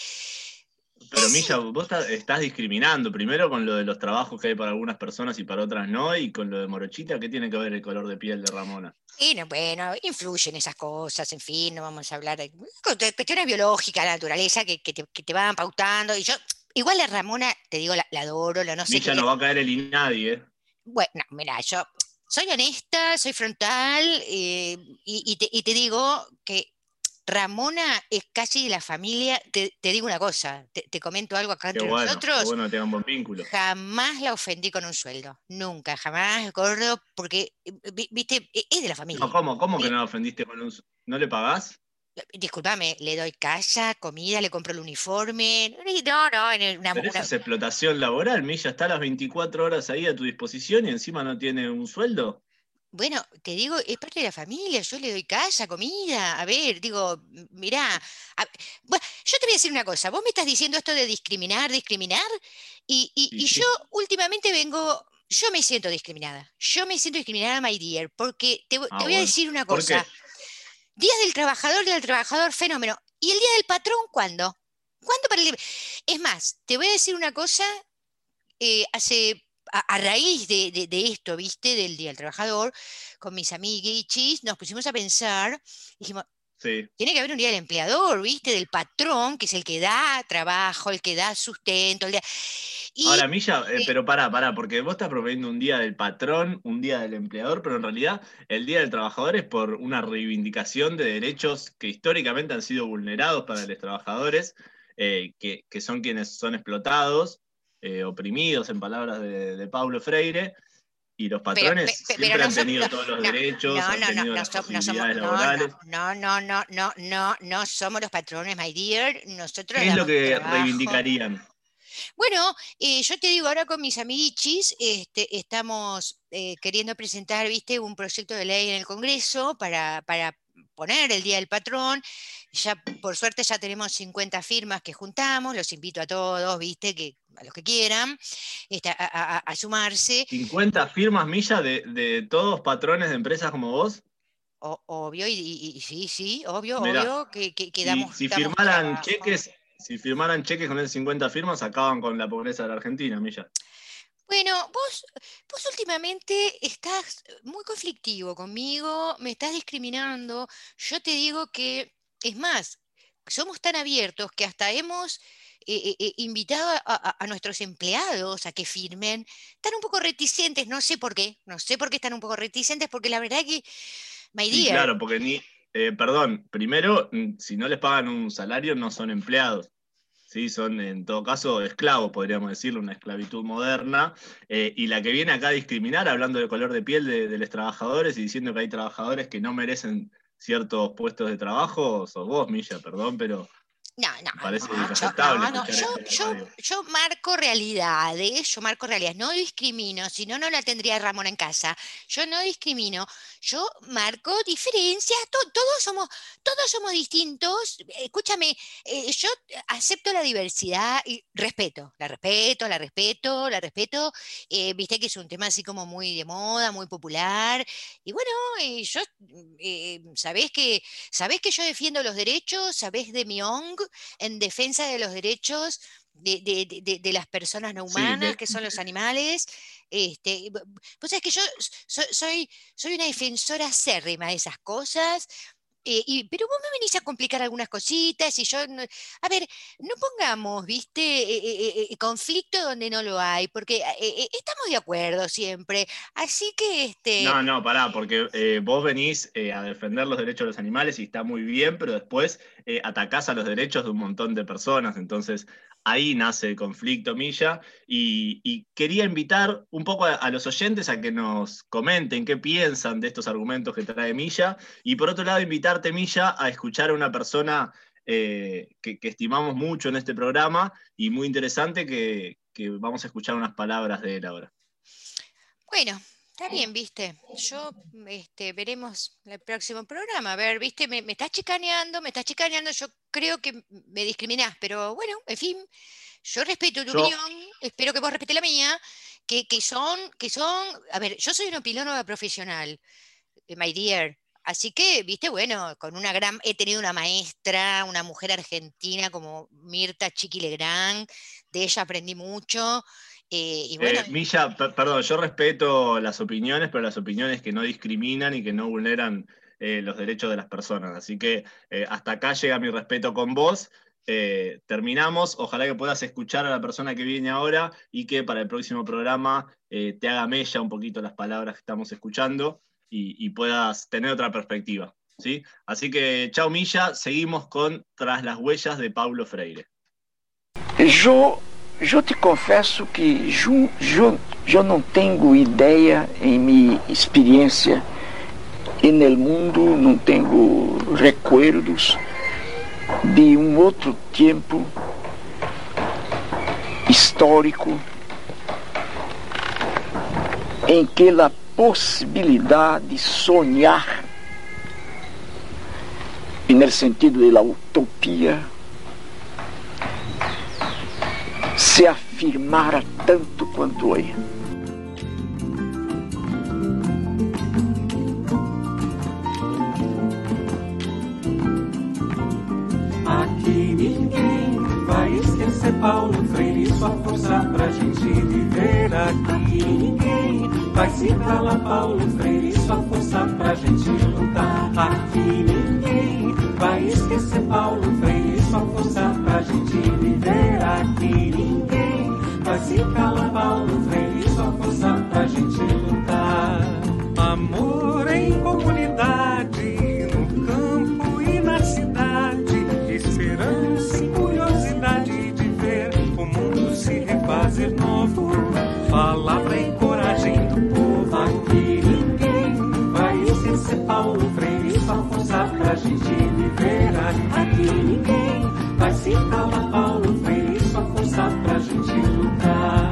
Pero Milla, vos estás, estás discriminando primero con lo de los trabajos que hay para algunas personas y para otras no, y con lo de Morochita, ¿qué tiene que ver el color de piel de Ramona?
Bueno, bueno, influyen esas cosas, en fin, no vamos a hablar de, de cuestiones biológicas, la naturaleza, que, que, te, que te van pautando. Y yo, igual a Ramona, te digo, la, la adoro, la no sé
Milla
qué.
no va a caer el INADI, ¿eh?
Bueno, mira, yo soy honesta, soy frontal, eh, y, y, te, y te digo que Ramona es casi de la familia. Te, te digo una cosa, te, te comento algo acá
Qué
entre
bueno,
nosotros.
qué bueno que tengan buen vínculo.
Jamás la ofendí con un sueldo, nunca, jamás, gordo, porque, viste, es de la familia.
No, ¿cómo, cómo que no la ofendiste con un... ¿No le pagás?
Disculpame, le doy casa, comida, le compro el uniforme. No, no, en una,
Pero
una...
esa es explotación laboral, Milla, está a las veinticuatro horas ahí a tu disposición y encima no tiene un sueldo.
Bueno, te digo, es parte de la familia, yo le doy casa, comida, a ver, digo, mirá, a... bueno, yo te voy a decir una cosa, vos me estás diciendo esto de discriminar, discriminar, y, y, y
sí.
yo últimamente vengo, yo me siento discriminada, yo me siento discriminada, my dear, porque te,
Ah,
te voy
bueno.
a decir una
¿Por
cosa,
qué?
Día del Trabajador, Día del Trabajador, fenómeno, ¿y el Día del Patrón cuándo? ¿Cuándo para el... Es más, te voy a decir una cosa, eh, hace... A, a raíz de, de, de esto, viste, del Día del Trabajador, con mis amiguichis, nos pusimos a pensar, dijimos,
sí.
Tiene que haber un día del empleador, viste, del patrón, que es el que da trabajo, el que da sustento. El de... y,
Ahora, Milla, eh, pero pará, pará, porque vos estás proponiendo un día del patrón, un día del empleador, pero en realidad el Día del Trabajador es por una reivindicación de derechos que históricamente han sido vulnerados para los trabajadores, eh, que, que son quienes son explotados, eh, oprimidos, en palabras de, de Paulo Freire, y los patrones
pero, pero,
siempre
pero
han
no,
tenido
no,
todos los
no,
derechos,
no,
han
no,
tenido
no,
las
no,
posibilidades
no,
laborales.
No, no, no, no, no, no, no somos los patrones, my dear. Nosotros
¿Qué es lo
damos
que
trabajo.
reivindicarían?
Bueno, eh, yo te digo, ahora con mis amiguichis este, estamos eh, queriendo presentar, viste, un proyecto de ley en el Congreso para, para poner el Día del Patrón. Ya, por suerte, ya tenemos cincuenta firmas que juntamos. Los invito a todos, viste, que a los que quieran, este, a, a, a sumarse.
¿cincuenta firmas, Milla, de, de todos patrones de empresas como vos?
O, obvio, y, y, y sí, sí, obvio,
Mirá,
obvio, que, que, que
si,
damos,
si
damos
firmaran
trabajo.
cheques, si firmaran cheques con esas cincuenta firmas, acaban con la pobreza de la Argentina, Milla.
Bueno, vos, vos últimamente estás muy conflictivo conmigo, me estás discriminando. Yo te digo que, es más, somos tan abiertos que hasta hemos eh, eh, invitado a, a, a nuestros empleados a que firmen. Están un poco reticentes, no sé por qué, no sé por qué están un poco reticentes, porque la verdad que, my
Sí,
dear,
claro, porque ni, eh, perdón, primero, si no les pagan un salario, no son empleados. Sí, son en todo caso esclavos, podríamos decirlo, una esclavitud moderna, eh, y la que viene acá a discriminar, hablando del color de piel de, de los trabajadores y diciendo que hay trabajadores que no merecen ciertos puestos de trabajo, sos vos, Milla, perdón, pero
No, no,
me parece
no, yo,
inaceptable
no, no,
escuchar
yo,
esto en la
yo,
radio.
yo marco realidades, yo marco realidades, no discrimino, si no, no la tendría Ramón en casa, yo no discrimino, yo marco diferencias, to- todos somos, todos somos distintos, escúchame, eh, yo acepto la diversidad y respeto, la respeto, la respeto, la respeto, eh, viste que es un tema así como muy de moda, muy popular, y bueno, eh, yo, eh, sabés que, sabés que yo defiendo los derechos, sabés de mi O N G, en defensa de los derechos de, de, de, de las personas no
Sí,
humanas,
de,
que son los animales. Este, vos sabés que yo so, soy, soy una defensora acérrima de esas cosas. Eh, y, pero vos me venís a complicar algunas cositas y yo, no, a ver, no pongamos, viste, eh, eh, eh, conflicto donde no lo hay, porque eh, eh, estamos de acuerdo siempre, así que este...
No, no, pará, porque eh, vos venís eh, a defender los derechos de los animales y está muy bien, pero después eh, atacás a los derechos de un montón de personas, entonces ahí nace el conflicto, Milla, y, y quería invitar un poco a, a los oyentes a que nos comenten qué piensan de estos argumentos que trae Milla, y por otro lado invitarte, Milla, a escuchar a una persona eh, que, que estimamos mucho en este programa y muy interesante que, que vamos a escuchar unas palabras de él ahora.
Bueno, está bien, viste, yo este, veremos el próximo programa, a ver, viste, me, me estás chicaneando, me estás chicaneando, yo creo que me discriminás, pero bueno, en fin, yo respeto tu yo... opinión, espero que vos respetes la mía, que, que son, que son, a ver, yo soy una opinóloga profesional, my dear, así que, viste, bueno, con una gran, he tenido una maestra, una mujer argentina como Mirta Chiqui Legrand, de ella aprendí mucho. Eh, y bueno,
eh, Milla, per perdón, yo respeto las opiniones, pero las opiniones que no discriminan y que no vulneran eh, los derechos de las personas. Así que eh, hasta acá llega mi respeto con vos. Eh, terminamos. Ojalá que puedas escuchar a la persona que viene ahora y que para el próximo programa eh, te haga mella un poquito las palabras que estamos escuchando y, y puedas tener otra perspectiva, ¿sí? Así que, chao Milla, seguimos con Tras las huellas de Paulo Freire.
Yo... Eu te confesso que eu, eu, eu não tenho ideia em minha experiência e no mundo, não tenho recuerdos de um outro tempo histórico em que a possibilidade de sonhar, e no sentido da utopia, se afirmara tanto quanto hoje.
Aqui ninguém vai esquecer Paulo Freire e sua força pra gente viver. Aqui ninguém vai se calar Paulo Freire e sua força pra gente lutar. Aqui ninguém vai esquecer Paulo Freire e sua força pra gente viver. Aqui ninguém vai se calar Paulo Freire e sua força pra gente lutar. Amor em comunidade, no campo e na cidade, esperança e curiosidade de ver o mundo se refazer novo, palavra e coragem do povo. Aqui ninguém vai esquecer Paulo Freire e sua força pra gente viver. Aqui ninguém vai se calar Paulo Freire e sua força pra gente lutar.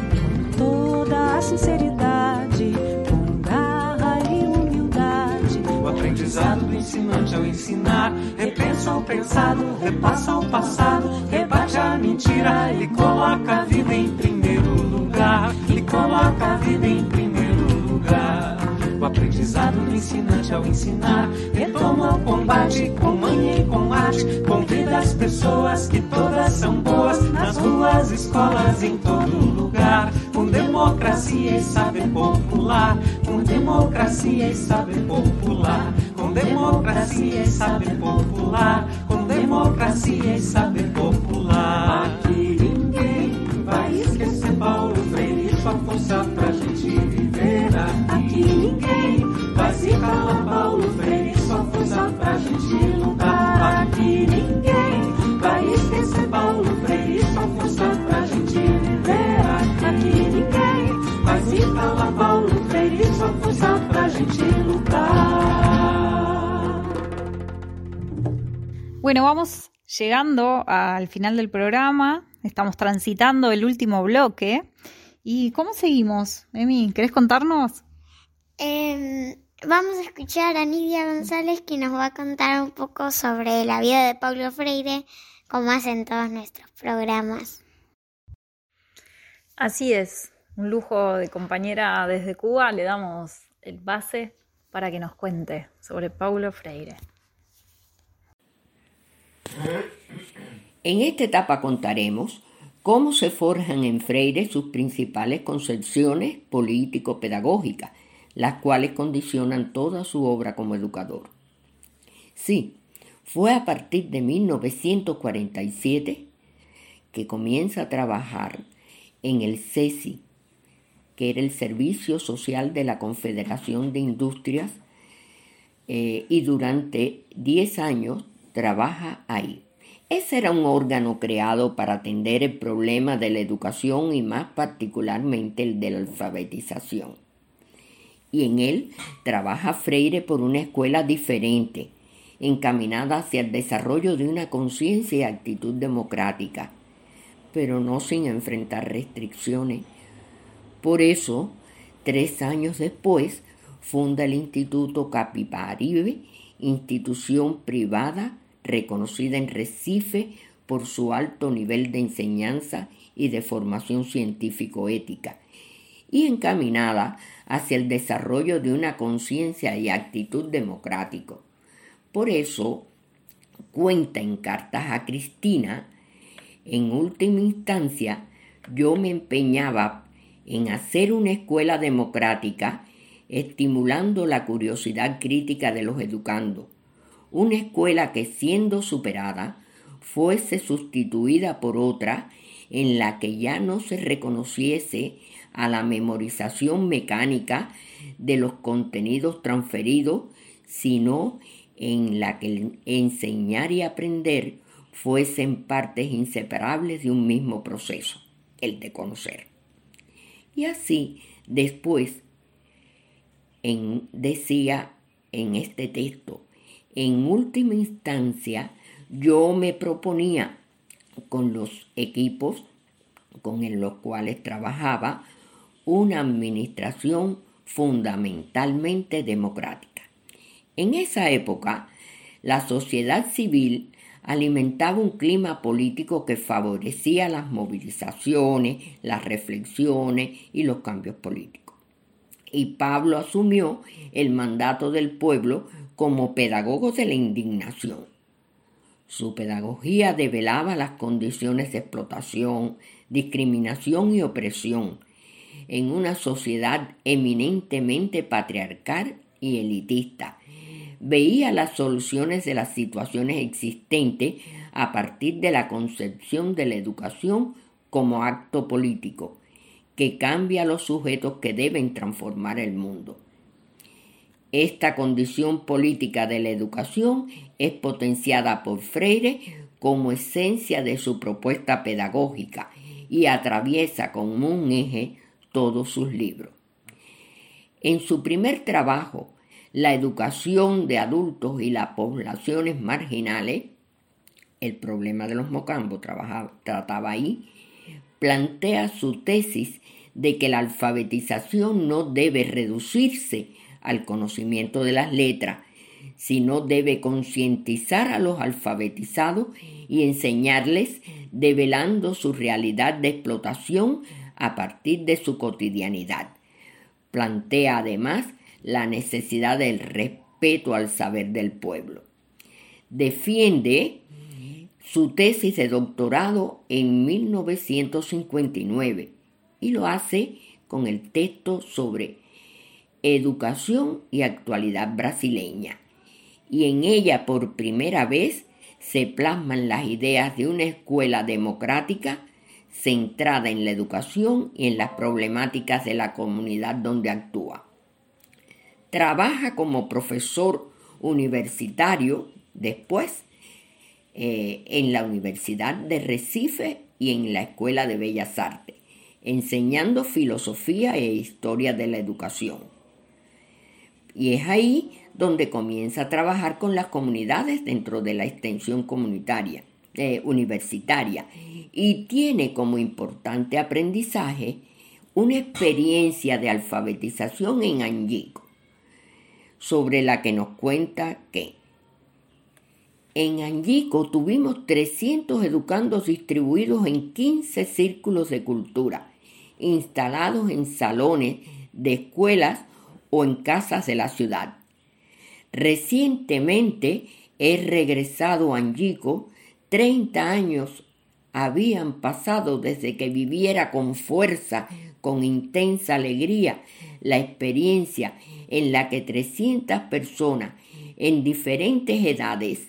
Toda a sinceridade, com garra e humildade,
o aprendizado do ensinante ao ensinar, repensa o pensado, repassa o passado, rebate a mentira e coloca a vida em primeiro lugar, e coloca a vida em primeiro lugar. O aprendizado do ensinante ao ensinar, retoma o combate com manha e com arte, convida as pessoas que todas são boas, nas ruas, escolas, em todo lugar, com democracia e saber popular, com democracia e saber popular, com democracia e saber popular, com democracia e saber popular. Aqui ninguém vai esquecer Paulo Freire e sua força pra gente viver. Aqui ninguém vai se calar Paulo Freire e sua força pra gente lutar. Aqui ninguém vai esquecer Paulo Freire e sua força pra gente viver. Aqui ninguém vai se calar Paulo Freire e sua força pra gente lutar.
Bueno, vamos llegando al final del programa, estamos transitando el último bloque. ¿Y cómo seguimos, Emi? ¿Querés contarnos?
Eh, vamos a escuchar a Nidia González, que nos va a contar un poco sobre la vida de Paulo Freire, como hacen todos nuestros programas.
Así es, un lujo de compañera desde Cuba. Le damos el pase para que nos cuente sobre Paulo Freire.
En esta etapa contaremos cómo se forjan en Freire sus principales concepciones político-pedagógicas, las cuales condicionan toda su obra como educador. Sí, fue a partir de mil novecientos cuarenta y siete que comienza a trabajar en el C E S I, que era el Servicio Social de la Confederación de Industrias, eh, y durante diez años trabaja ahí. Ese era un órgano creado para atender el problema de la educación y más particularmente el de la alfabetización. Y en él trabaja Freire por una escuela diferente, encaminada hacia el desarrollo de una conciencia y actitud democrática, pero no sin enfrentar restricciones. Por eso, tres años después, funda el Instituto Capibaribe, institución privada reconocida en Recife por su alto nivel de enseñanza y de formación científico-ética, y encaminada hacia el desarrollo de una conciencia y actitud democrático. Por eso, cuenta en cartas a Cristina, en última instancia, yo me empeñaba en hacer una escuela democrática, estimulando la curiosidad crítica de los educandos, una escuela que, siendo superada, fuese sustituida por otra en la que ya no se reconociese a la memorización mecánica de los contenidos transferidos, sino en la que el enseñar y aprender fuesen partes inseparables de un mismo proceso, el de conocer. Y así, después, en, decía en este texto, en última instancia, yo me proponía con los equipos con los cuales trabajaba una administración fundamentalmente democrática. En esa época, la sociedad civil alimentaba un clima político que favorecía las movilizaciones, las reflexiones y los cambios políticos. Y Pablo asumió el mandato del pueblo como pedagogo de la indignación. Su pedagogía develaba las condiciones de explotación, discriminación y opresión en una sociedad eminentemente patriarcal y elitista. Veía las soluciones de las situaciones existentes a partir de la concepción de la educación como acto político, que cambia a los sujetos que deben transformar el mundo. Esta condición política de la educación es potenciada por Freire como esencia de su propuesta pedagógica y atraviesa como un eje todos sus libros. En su primer trabajo, La educación de adultos y las poblaciones marginales, el problema de los mocambos trabajaba, trataba ahí, plantea su tesis de que la alfabetización no debe reducirse al conocimiento de las letras, sino debe concientizar a los alfabetizados y enseñarles develando su realidad de explotación a partir de su cotidianidad. Plantea además la necesidad del respeto al saber del pueblo. Defiende su tesis de doctorado en mil novecientos cincuenta y nueve y lo hace con el texto sobre educación y actualidad brasileña. Y en ella por primera vez se plasman las ideas de una escuela democrática centrada en la educación y en las problemáticas de la comunidad donde actúa. Trabaja como profesor universitario después eh, en la Universidad de Recife y en la Escuela de Bellas Artes, enseñando filosofía e historia de la educación. Y es ahí donde comienza a trabajar con las comunidades dentro de la extensión comunitaria, eh, universitaria, y tiene como importante aprendizaje una experiencia de alfabetización en Angico, sobre la que nos cuenta que en Angico tuvimos trescientos educandos distribuidos en quince círculos de cultura, instalados en salones de escuelas o en casas de la ciudad. Recientemente he regresado a Angico. treinta años habían pasado desde que viviera con fuerza, con intensa alegría, la experiencia en la que trescientas personas en diferentes edades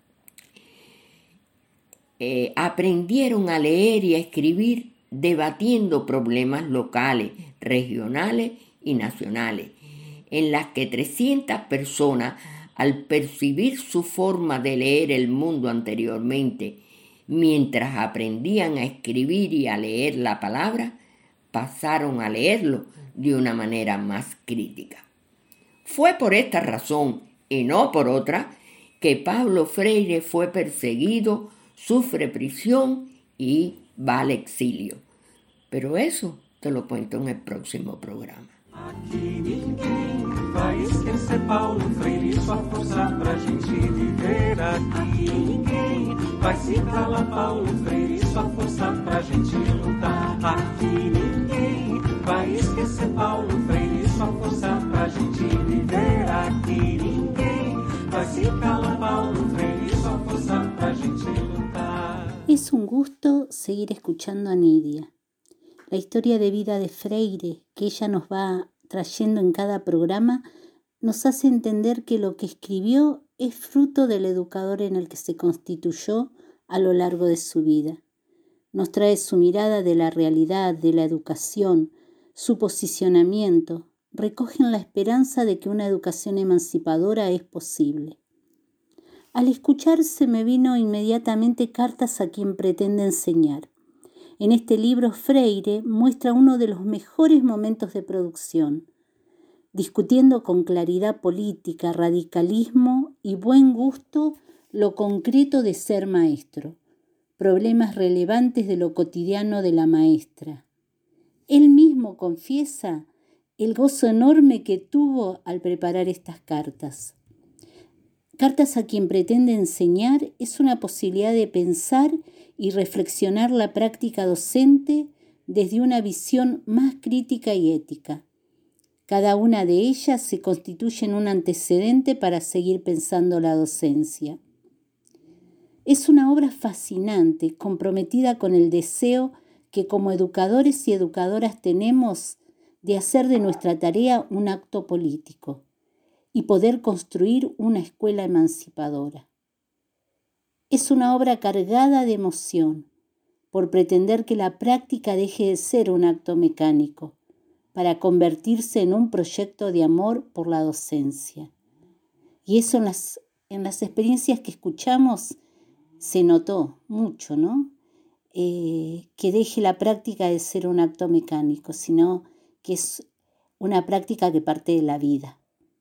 eh, aprendieron a leer y a escribir debatiendo problemas locales, regionales y nacionales, en las que trescientas personas, al percibir su forma de leer el mundo anteriormente, mientras aprendían a escribir y a leer la palabra, pasaron a leerlo de una manera más crítica. Fue por esta razón, y no por otra, que Paulo Freire fue perseguido, sufre prisión y va al exilio. Pero eso te lo cuento en el próximo programa.
Aqui ninguém vai esquecer Paulo Freire e sua força pra gente viver. Aqui ninguém vai se calar Paulo Freire e sua força pra gente lutar. Aqui ninguém vai esquecer Paulo Freire e sua força pra gente viver. Aqui ninguém vai se calar Paulo Freire e sua força pra gente lutar.
Es un gusto seguir escuchando a Nidia. La historia de vida de Freire que ella nos va trayendo en cada programa nos hace entender que lo que escribió es fruto del educador en el que se constituyó a lo largo de su vida. Nos trae su mirada de la realidad, de la educación, su posicionamiento, recogen la esperanza de que una educación emancipadora es posible. Al escuchar se me vino inmediatamente Cartas a quien pretende enseñar. En este libro Freire muestra uno de los mejores momentos de producción, discutiendo con claridad política, radicalismo y buen gusto lo concreto de ser maestro, problemas relevantes de lo cotidiano de la maestra. Él mismo confiesa el gozo enorme que tuvo al preparar estas cartas. Cartas a quien pretende enseñar es una posibilidad de pensar y reflexionar la práctica docente desde una visión más crítica y ética. Cada una de ellas se constituye en un antecedente para seguir pensando la docencia. Es una obra fascinante, comprometida con el deseo que como educadores y educadoras tenemos de hacer de nuestra tarea un acto político y poder construir una escuela emancipadora. Es una obra cargada de emoción, por pretender que la práctica deje de ser un acto mecánico, para convertirse en un proyecto de amor por la docencia. Y eso en las, en las experiencias que escuchamos se notó mucho, ¿no? Eh, que deje la práctica de ser un acto mecánico, sino que es una práctica que parte de la vida.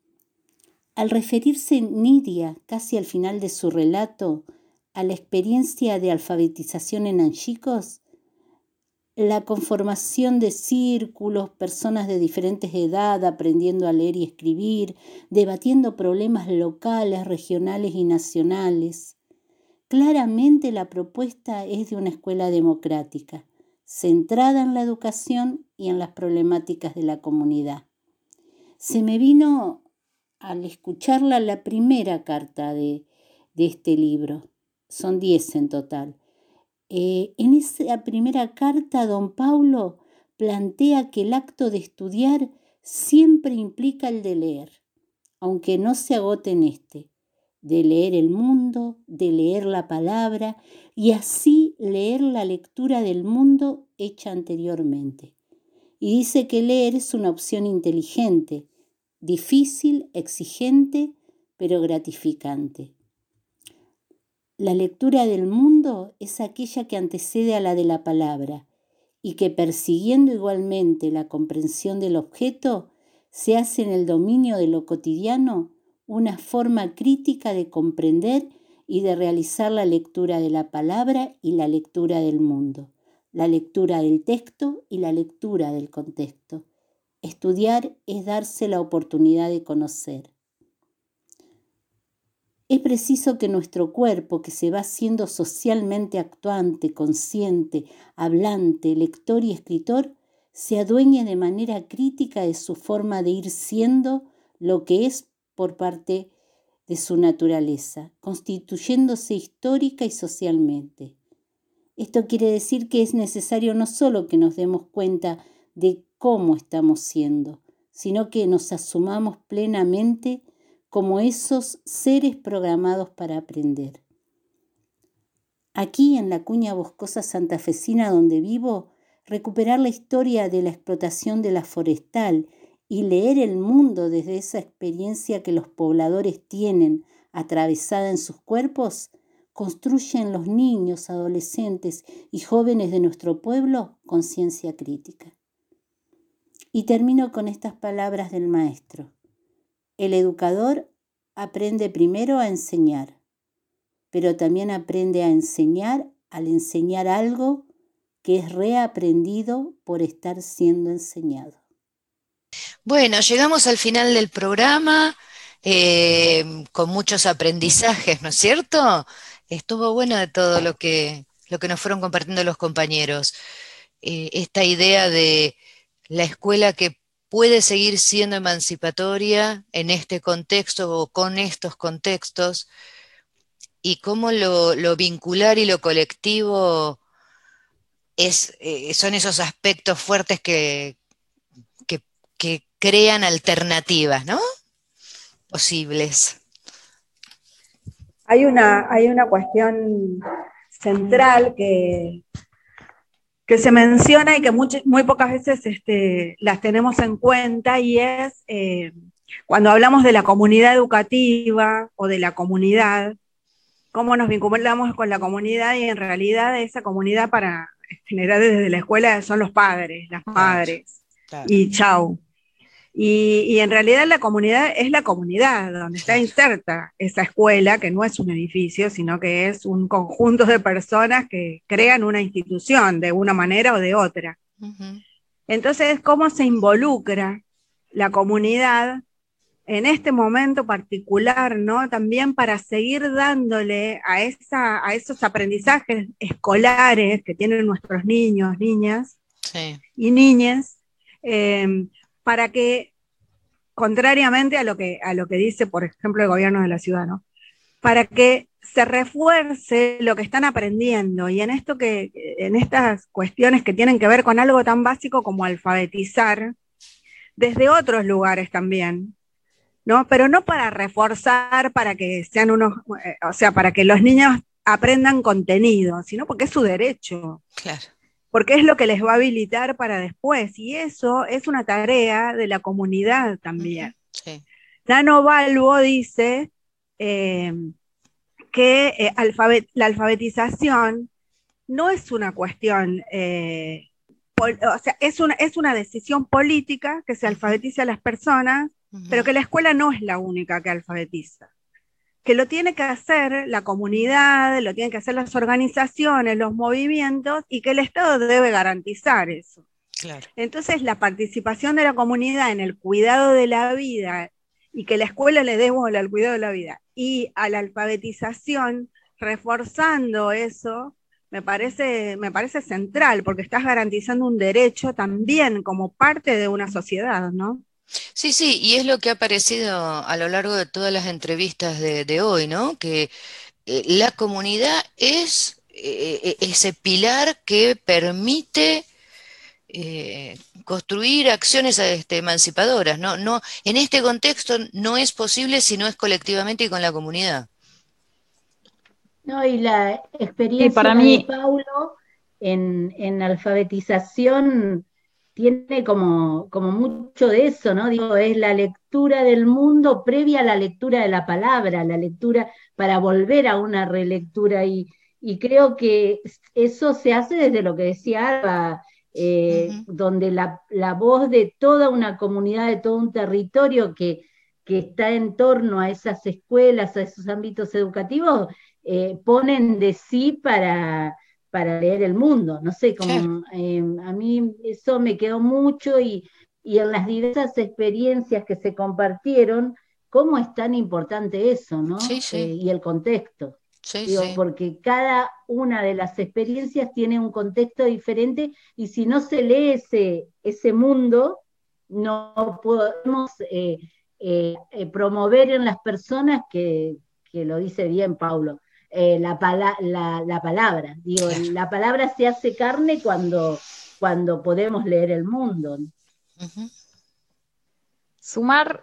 Al referirse Nidia, casi al final de su relato, a la experiencia de alfabetización en Anchicos, la conformación de círculos, personas de diferentes edades aprendiendo a leer y escribir, debatiendo problemas locales, regionales y nacionales. Claramente la propuesta es de una escuela democrática, centrada en la educación y en las problemáticas de la comunidad. Se me vino al escucharla la primera carta de, de este libro. Son diez en total. Eh, en esa primera carta, don Paulo plantea que el acto de estudiar siempre implica el de leer, aunque no se agote en este, de leer el mundo, de leer la palabra y así leer la lectura del mundo hecha anteriormente. Y dice que leer es una opción inteligente, difícil, exigente, pero gratificante. La lectura del mundo es aquella que antecede a la de la palabra y que, persiguiendo igualmente la comprensión del objeto, se hace en el dominio de lo cotidiano una forma crítica de comprender y de realizar la lectura de la palabra y la lectura del mundo, la lectura del texto y la lectura del contexto. Estudiar es darse la oportunidad de conocer. Es preciso que nuestro cuerpo, que se va haciendo socialmente actuante, consciente, hablante, lector y escritor, se adueñe de manera crítica de su forma de ir siendo lo que es por parte de su naturaleza, constituyéndose histórica y socialmente. Esto quiere decir que es necesario no solo que nos demos cuenta de cómo estamos siendo, sino que nos asumamos plenamente como esos seres programados para aprender. Aquí, en la cuña boscosa santafesina donde vivo, recuperar la historia de la explotación de la forestal y leer el mundo desde esa experiencia que los pobladores tienen atravesada en sus cuerpos, construye en los niños, adolescentes y jóvenes de nuestro pueblo conciencia crítica. Y termino con estas palabras del maestro. El educador aprende primero a enseñar, pero también aprende a enseñar al enseñar algo que es reaprendido por estar siendo enseñado.
Bueno, llegamos al final del programa eh, con muchos aprendizajes, ¿no es cierto? Estuvo bueno de todo lo que, lo que nos fueron compartiendo los compañeros. Eh, esta idea de la escuela que puede seguir siendo emancipatoria en este contexto o con estos contextos, y cómo lo, lo vincular y lo colectivo es, eh, son esos aspectos fuertes que, que, que crean alternativas, ¿no? Posibles.
Hay una, hay una cuestión central que, que se menciona y que muy, muy pocas veces este, las tenemos en cuenta, y es eh, cuando hablamos de la comunidad educativa o de la comunidad, cómo nos vinculamos con la comunidad, y en realidad esa comunidad para generar desde la escuela son los padres, las madres, claro. Y chau. Y, y en realidad la comunidad es la comunidad donde está inserta esa escuela, que no es un edificio, sino que es un conjunto de personas que crean una institución de una manera o de otra. Uh-huh. Entonces, ¿cómo se involucra la comunidad en este momento particular, ¿no? También para seguir dándole a, esa, a esos aprendizajes escolares que tienen nuestros niños, niñas sí. y niñas, eh, para que, contrariamente a lo que, a lo que dice, por ejemplo, el gobierno de la ciudad, ¿no? Para que se refuerce lo que están aprendiendo, y en esto que, en estas cuestiones que tienen que ver con algo tan básico como alfabetizar, desde otros lugares también, ¿no? Pero no para reforzar, para que sean unos, eh, o sea, para que los niños aprendan contenido, sino porque es su derecho.
Claro.
Porque es lo que les va a habilitar para después, y eso es una tarea de la comunidad también.
Sí.
Nano Balbo dice eh, que eh, alfabet la alfabetización no es una cuestión, eh, o sea, es una, es una decisión política que se alfabetice a las personas, uh-huh. pero que la escuela no es la única que alfabetiza. Que lo tiene que hacer la comunidad, lo tienen que hacer las organizaciones, los movimientos, y que el Estado debe garantizar eso.
Claro.
Entonces, la participación de la comunidad en el cuidado de la vida, y que la escuela le dé bola al cuidado de la vida, y a la alfabetización, reforzando eso, me parece, me parece central, porque estás garantizando un derecho también como parte de una sociedad, ¿no?
Sí, sí, y es lo que ha aparecido a lo largo de todas las entrevistas de, de hoy, ¿no? Que eh, la comunidad es eh, ese pilar que permite eh, construir acciones este, emancipadoras, ¿no? No, en este contexto no es posible si no es colectivamente y con la comunidad.
No, y la experiencia
para mí...
de Paulo en, en alfabetización tiene como, como mucho de eso, ¿no? Digo, es la lectura del mundo previa a la lectura de la palabra, la lectura para volver a una relectura, y, y creo que eso se hace desde lo que decía Alba, eh, uh-huh. donde la, la voz de toda una comunidad, de todo un territorio que, que está en torno a esas escuelas, a esos ámbitos educativos, eh, ponen de sí para... para leer el mundo, no sé, como eh, a mí eso me quedó mucho, y, y en las diversas experiencias que se compartieron, cómo es tan importante eso, ¿no?
Sí, sí.
Eh, y el contexto.
Sí,
Digo,
sí.
porque cada una de las experiencias tiene un contexto diferente, y si no se lee ese, ese mundo, no podemos eh, eh, eh, promover en las personas, que, que lo dice bien Paulo, Eh, la, pala la, la palabra, digo, claro. La palabra se hace carne cuando, cuando podemos leer el mundo.
Uh-huh. Sumar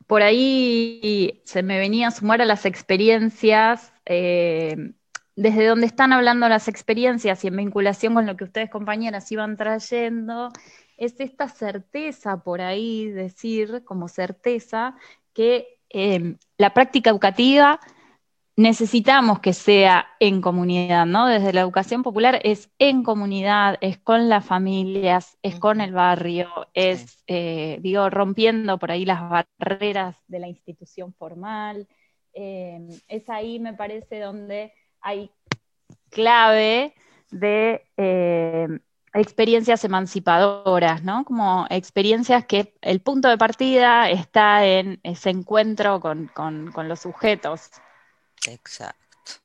por ahí se me venía a sumar a las experiencias, eh, desde donde están hablando las experiencias y en vinculación con lo que ustedes, compañeras, iban trayendo, es esta certeza por ahí, decir como certeza, que eh, la práctica educativa necesitamos que sea en comunidad, ¿no? Desde la educación popular es en comunidad, es con las familias, es con el barrio, es, eh, digo, rompiendo por ahí las barreras de la institución formal. Eh, es ahí, me parece, donde hay clave de eh, experiencias emancipadoras, ¿no? Como experiencias que el punto de partida está en ese encuentro con, con, con los sujetos.
Exacto.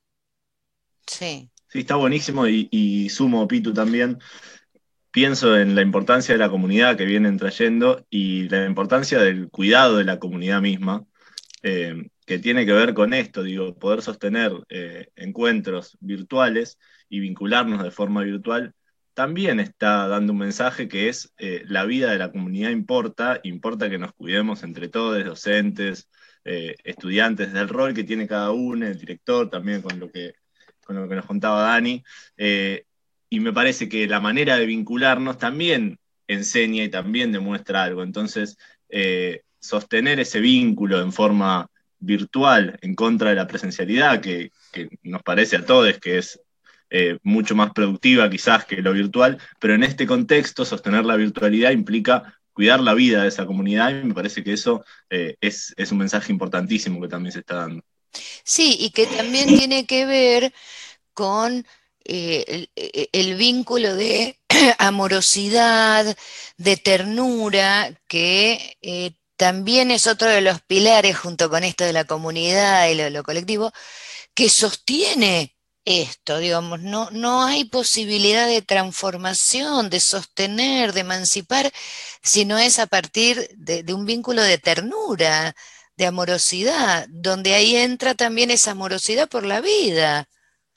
Sí.
Sí, está buenísimo y, y sumo, Pitu, también. Pienso en la importancia de la comunidad que vienen trayendo y la importancia del cuidado de la comunidad misma, eh, que tiene que ver con esto, digo, poder sostener eh, encuentros virtuales y vincularnos de forma virtual, también está dando un mensaje que es eh, la vida de la comunidad importa, importa que nos cuidemos entre todos, docentes, eh, estudiantes, del rol que tiene cada uno, el director también con lo que, con lo que nos contaba Dani, eh, y me parece que la manera de vincularnos también enseña y también demuestra algo, entonces eh, sostener ese vínculo en forma virtual en contra de la presencialidad, que, que nos parece a todos que es eh, mucho más productiva quizás que lo virtual, pero en este contexto sostener la virtualidad implica cuidar la vida de esa comunidad y me parece que eso eh, es, es un mensaje importantísimo que también se está dando.
Sí, y que también tiene que ver con eh, el, el vínculo de amorosidad, de ternura, que eh, también es otro de los pilares, junto con esto de la comunidad y lo, lo colectivo, que sostiene esto, digamos, no, no hay posibilidad de transformación, de sostener, de emancipar, si no es a partir de, de un vínculo de ternura, de amorosidad, donde ahí entra también esa amorosidad por la vida.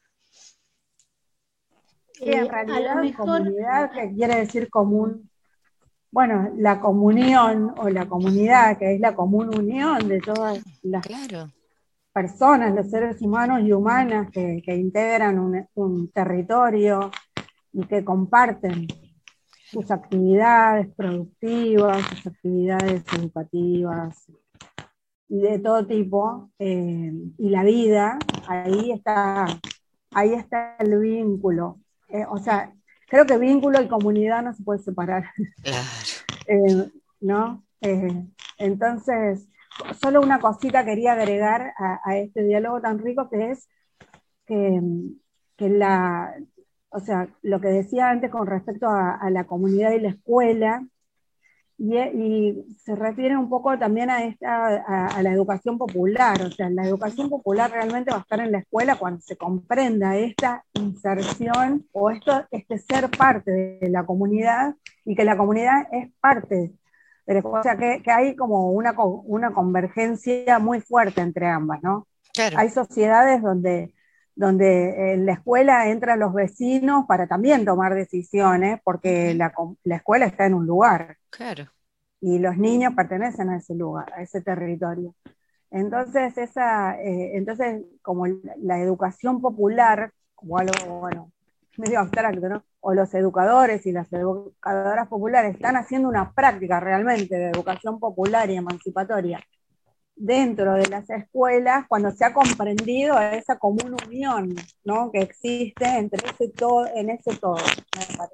Sí, en realidad comunidad, que quiere decir común, bueno, la comunión o la comunidad, que es la común unión de todas las
claro.
personas, los seres humanos y humanas que, que integran un, un territorio y que comparten sus actividades productivas, sus actividades educativas y de todo tipo, eh, y la vida, ahí está, ahí está el vínculo. Eh, o sea, creo que vínculo y comunidad no se puede separar.
Claro.
eh, ¿no? Eh, entonces, solo una cosita quería agregar a, a este diálogo tan rico, que es que, que la, o sea, lo que decía antes con respecto a, a la comunidad y la escuela, y, y se refiere un poco también a, esta, a, a la educación popular. O sea, la educación popular realmente va a estar en la escuela cuando se comprenda esta inserción o esto, este ser parte de la comunidad y que la comunidad es parte. Pero, o sea, que, que hay como una, una convergencia muy fuerte entre ambas, ¿no?
Claro.
Hay sociedades donde, donde en la escuela entran los vecinos para también tomar decisiones, porque uh-huh. la, la escuela está en un lugar.
Claro.
Y los niños pertenecen a ese lugar, a ese territorio. Entonces, esa, eh, entonces como la educación popular, como algo, bueno, medio abstracto, ¿no? O los educadores y las educadoras populares están haciendo una práctica realmente de educación popular y emancipatoria dentro de las escuelas, cuando se ha comprendido esa común unión, ¿no? Que existe entre ese todo, en ese todo, me parece.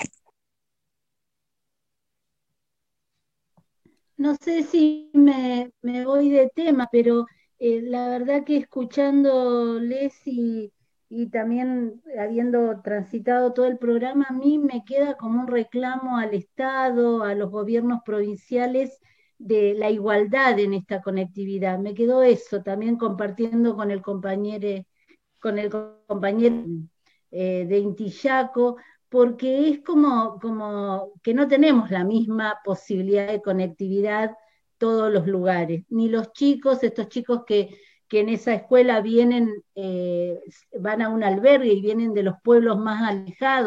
No sé si me, me voy de tema, pero eh, la verdad que escuchándoles y, y también habiendo transitado todo el programa, a mí me queda como un reclamo al Estado, a los gobiernos provinciales, de la igualdad en esta conectividad. Me quedó eso, también compartiendo con el compañero, con el compañero eh, de Intillaco, porque es como, como que no tenemos la misma posibilidad de conectividad todos los lugares, ni los chicos, estos chicos que, que en esa escuela vienen, eh, van a un albergue y vienen de los pueblos más alejados,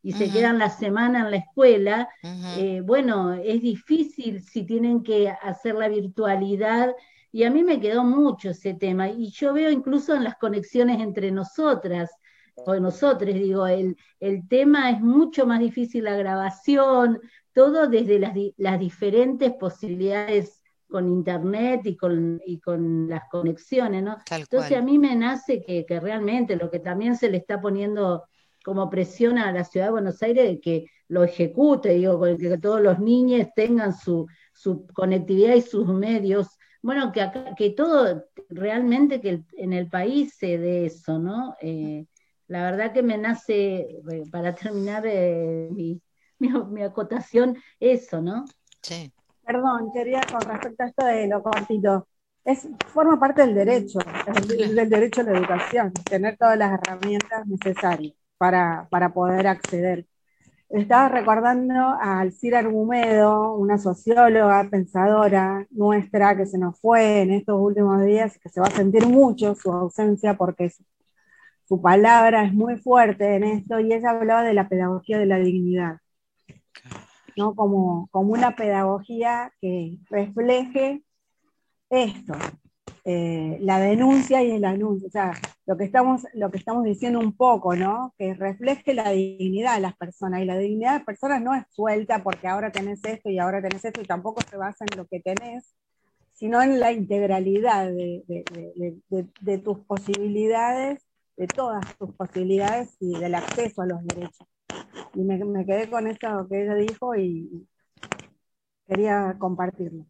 y se
Ujú.
quedan la semana en la escuela,
Ujú.
eh, bueno, es difícil si tienen que hacer la virtualidad, y a mí me quedó mucho ese tema, y yo veo incluso en las conexiones entre nosotras, o nosotros, digo, el, el tema es mucho más difícil, la grabación, todo desde las, di- las diferentes posibilidades con internet y con, y con las conexiones, ¿no?
Tal
Entonces a
cual.
mí me nace que, que realmente lo que también se le está poniendo como presión a la ciudad de Buenos Aires de que lo ejecute, digo, con que todos los niños tengan su, su conectividad y sus medios. Bueno, que, acá, que todo realmente que el- en el país se dé eso, ¿no? Eh, la verdad que me nace, eh, para terminar eh, mi, mi, mi acotación, eso, ¿no?
Sí.
Perdón, quería con respecto a esto de lo cortito. Es, forma parte del derecho, es del derecho a la educación, tener todas las herramientas necesarias para, para poder acceder. Estaba recordando a Alcira Argumedo, una socióloga, pensadora nuestra que se nos fue en estos últimos días, que se va a sentir mucho su ausencia porque su, su palabra es muy fuerte en esto, y ella hablaba de la pedagogía de la dignidad, ¿no? Como, como una pedagogía que refleje esto, eh, la denuncia y el anuncio, o sea, lo que, estamos, lo que estamos diciendo un poco, ¿no? Que refleje la dignidad de las personas, y la dignidad de las personas no es suelta porque ahora tenés esto y ahora tenés esto, y tampoco se basa en lo que tenés, sino en la integralidad de, de, de, de, de tus posibilidades, de todas tus posibilidades y del acceso a los derechos. Y me, me quedé con eso que ella dijo y quería compartirlo.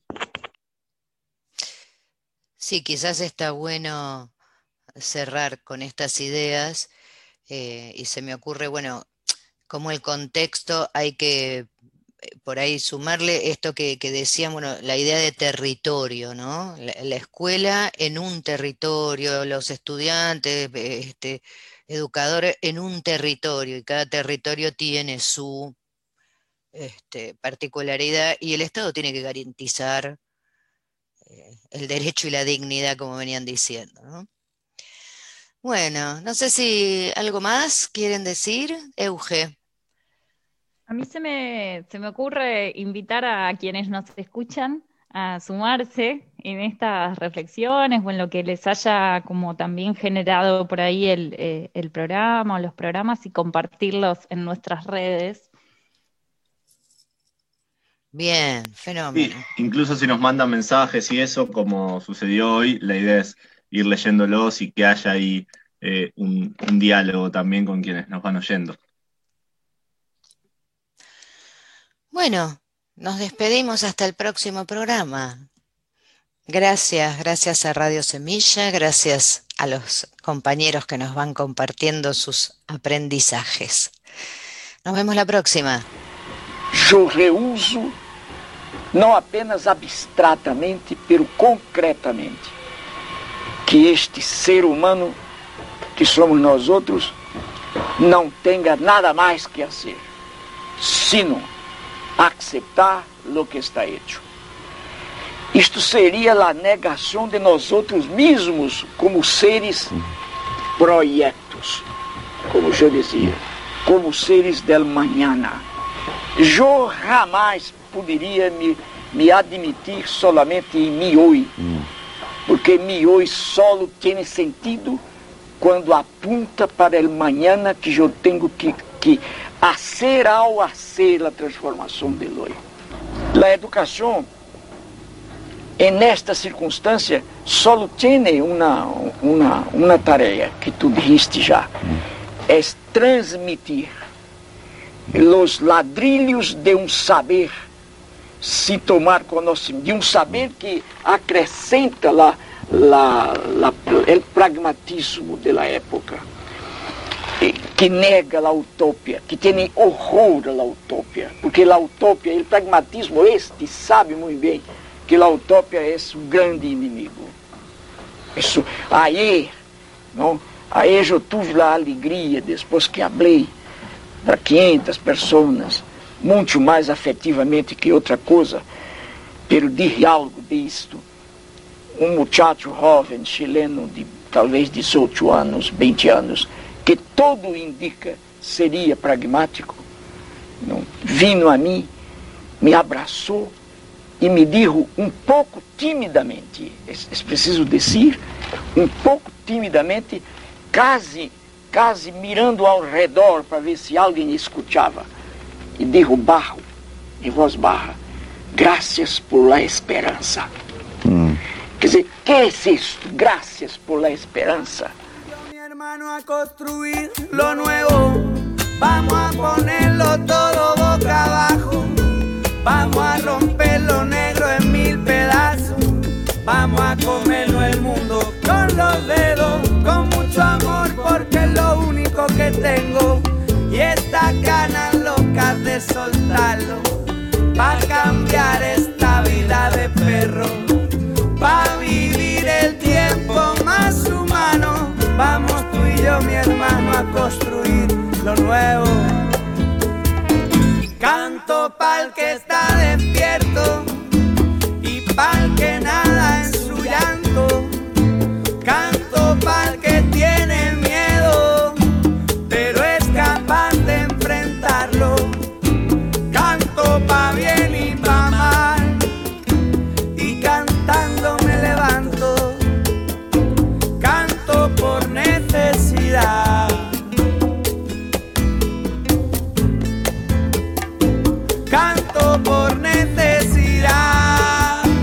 Sí, quizás está bueno cerrar con estas ideas, eh, y se me ocurre, bueno, como el contexto hay que eh, por ahí sumarle esto que, que decían, bueno, la idea de territorio, ¿no? La, la escuela en un territorio, los estudiantes, eh, este, educadores en un territorio, y cada territorio tiene su este, particularidad, y el Estado tiene que garantizar eh, el derecho y la dignidad, como venían diciendo, ¿no? Bueno, no sé si algo más quieren decir, Euge.
A mí se me, se me ocurre invitar a quienes nos escuchan a sumarse en estas reflexiones o en lo que les haya como también generado por ahí el, eh, el programa o los programas, y compartirlos en nuestras redes.
Bien,
Sí,
fenómeno.
incluso si nos mandan mensajes y eso, como sucedió hoy, la idea es ir leyéndolos y que haya ahí eh, un, un diálogo también con quienes nos van oyendo.
Bueno, nos despedimos hasta el próximo programa. Gracias, gracias a Radio Semilla, gracias a los compañeros que nos van compartiendo sus aprendizajes. Nos vemos la próxima.
Eu reuso não apenas abstratamente, pero concretamente, que este ser humano que somos nós outros não tenha nada mais que fazer, sino aceitar o que está hecho. Isto seria a negação de nós outros mesmos como seres projetos, como eu dizia, como seres del mañana. Eu jamais poderia me, me admitir solamente em mi hoy, porque mi hoy solo tem sentido quando apunta para el mañana que eu tenho que, que hacer ao hacer a transformação del hoy. A educação, en esta circunstância, solo tem uma, uma, uma tarefa que tu dijiste já, é transmitir os ladrilhos de um saber, se tomar conhecimento, de um saber que acrescenta la, la, la, o pragmatismo da época, que nega a utopia, que tem horror à utopia, porque a utopia, o pragmatismo este sabe muito bem que a utopia é o grande inimigo. Isso, aí, não? Aí eu tive a alegria, depois que falei para quinhentas pessoas, muito mais afetivamente que outra coisa, pelo diálogo disto, um muchacho jovem chileno de talvez dezoito anos, vinte anos, que todo indica seria pragmático, vino a mim, me abraçou e me dijo um pouco timidamente, é, é preciso dizer, um pouco timidamente, quase, quase mirando ao redor para ver se alguém escutava, e dijo bajo, em voz baixa, graças por la esperança. Hum. Quer dizer, que é isso? Graças por la esperança.
Mi hermano a construir lo nuevo, vamos a ponerlo todo boca abajo, vamos a romper lo negro en mil pedazos, vamos a comernos el mundo con los dedos, con mucho amor porque es lo único que tengo y estas ganas locas de soltarlo, pa' cambiar esta vida de perro, pa' vivir el tiempo más humano, vamos tú y yo mi hermano a construir lo nuevo. Canto pa'l que está despierto y pa'l que nada en su llanto, canto pa'l que tiene miedo pero es capaz de enfrentarlo, canto pa' bien y pa' mal y cantando me levanto, canto por necesidad. Canto por necesidad.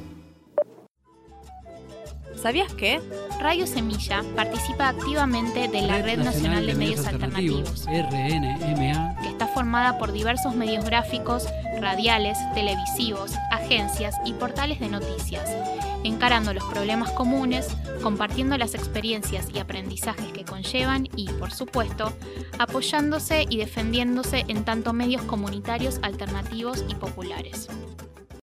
¿Sabías qué? Radio Semilla participa activamente de la Red Nacional de Medios Alternativos,
R N M A,
que está formada por diversos medios gráficos, radiales, televisivos, agencias y portales de noticias, encarando los problemas comunes, compartiendo las experiencias y aprendizajes que conllevan y, por supuesto, apoyándose y defendiéndose en tanto medios comunitarios, alternativos y populares.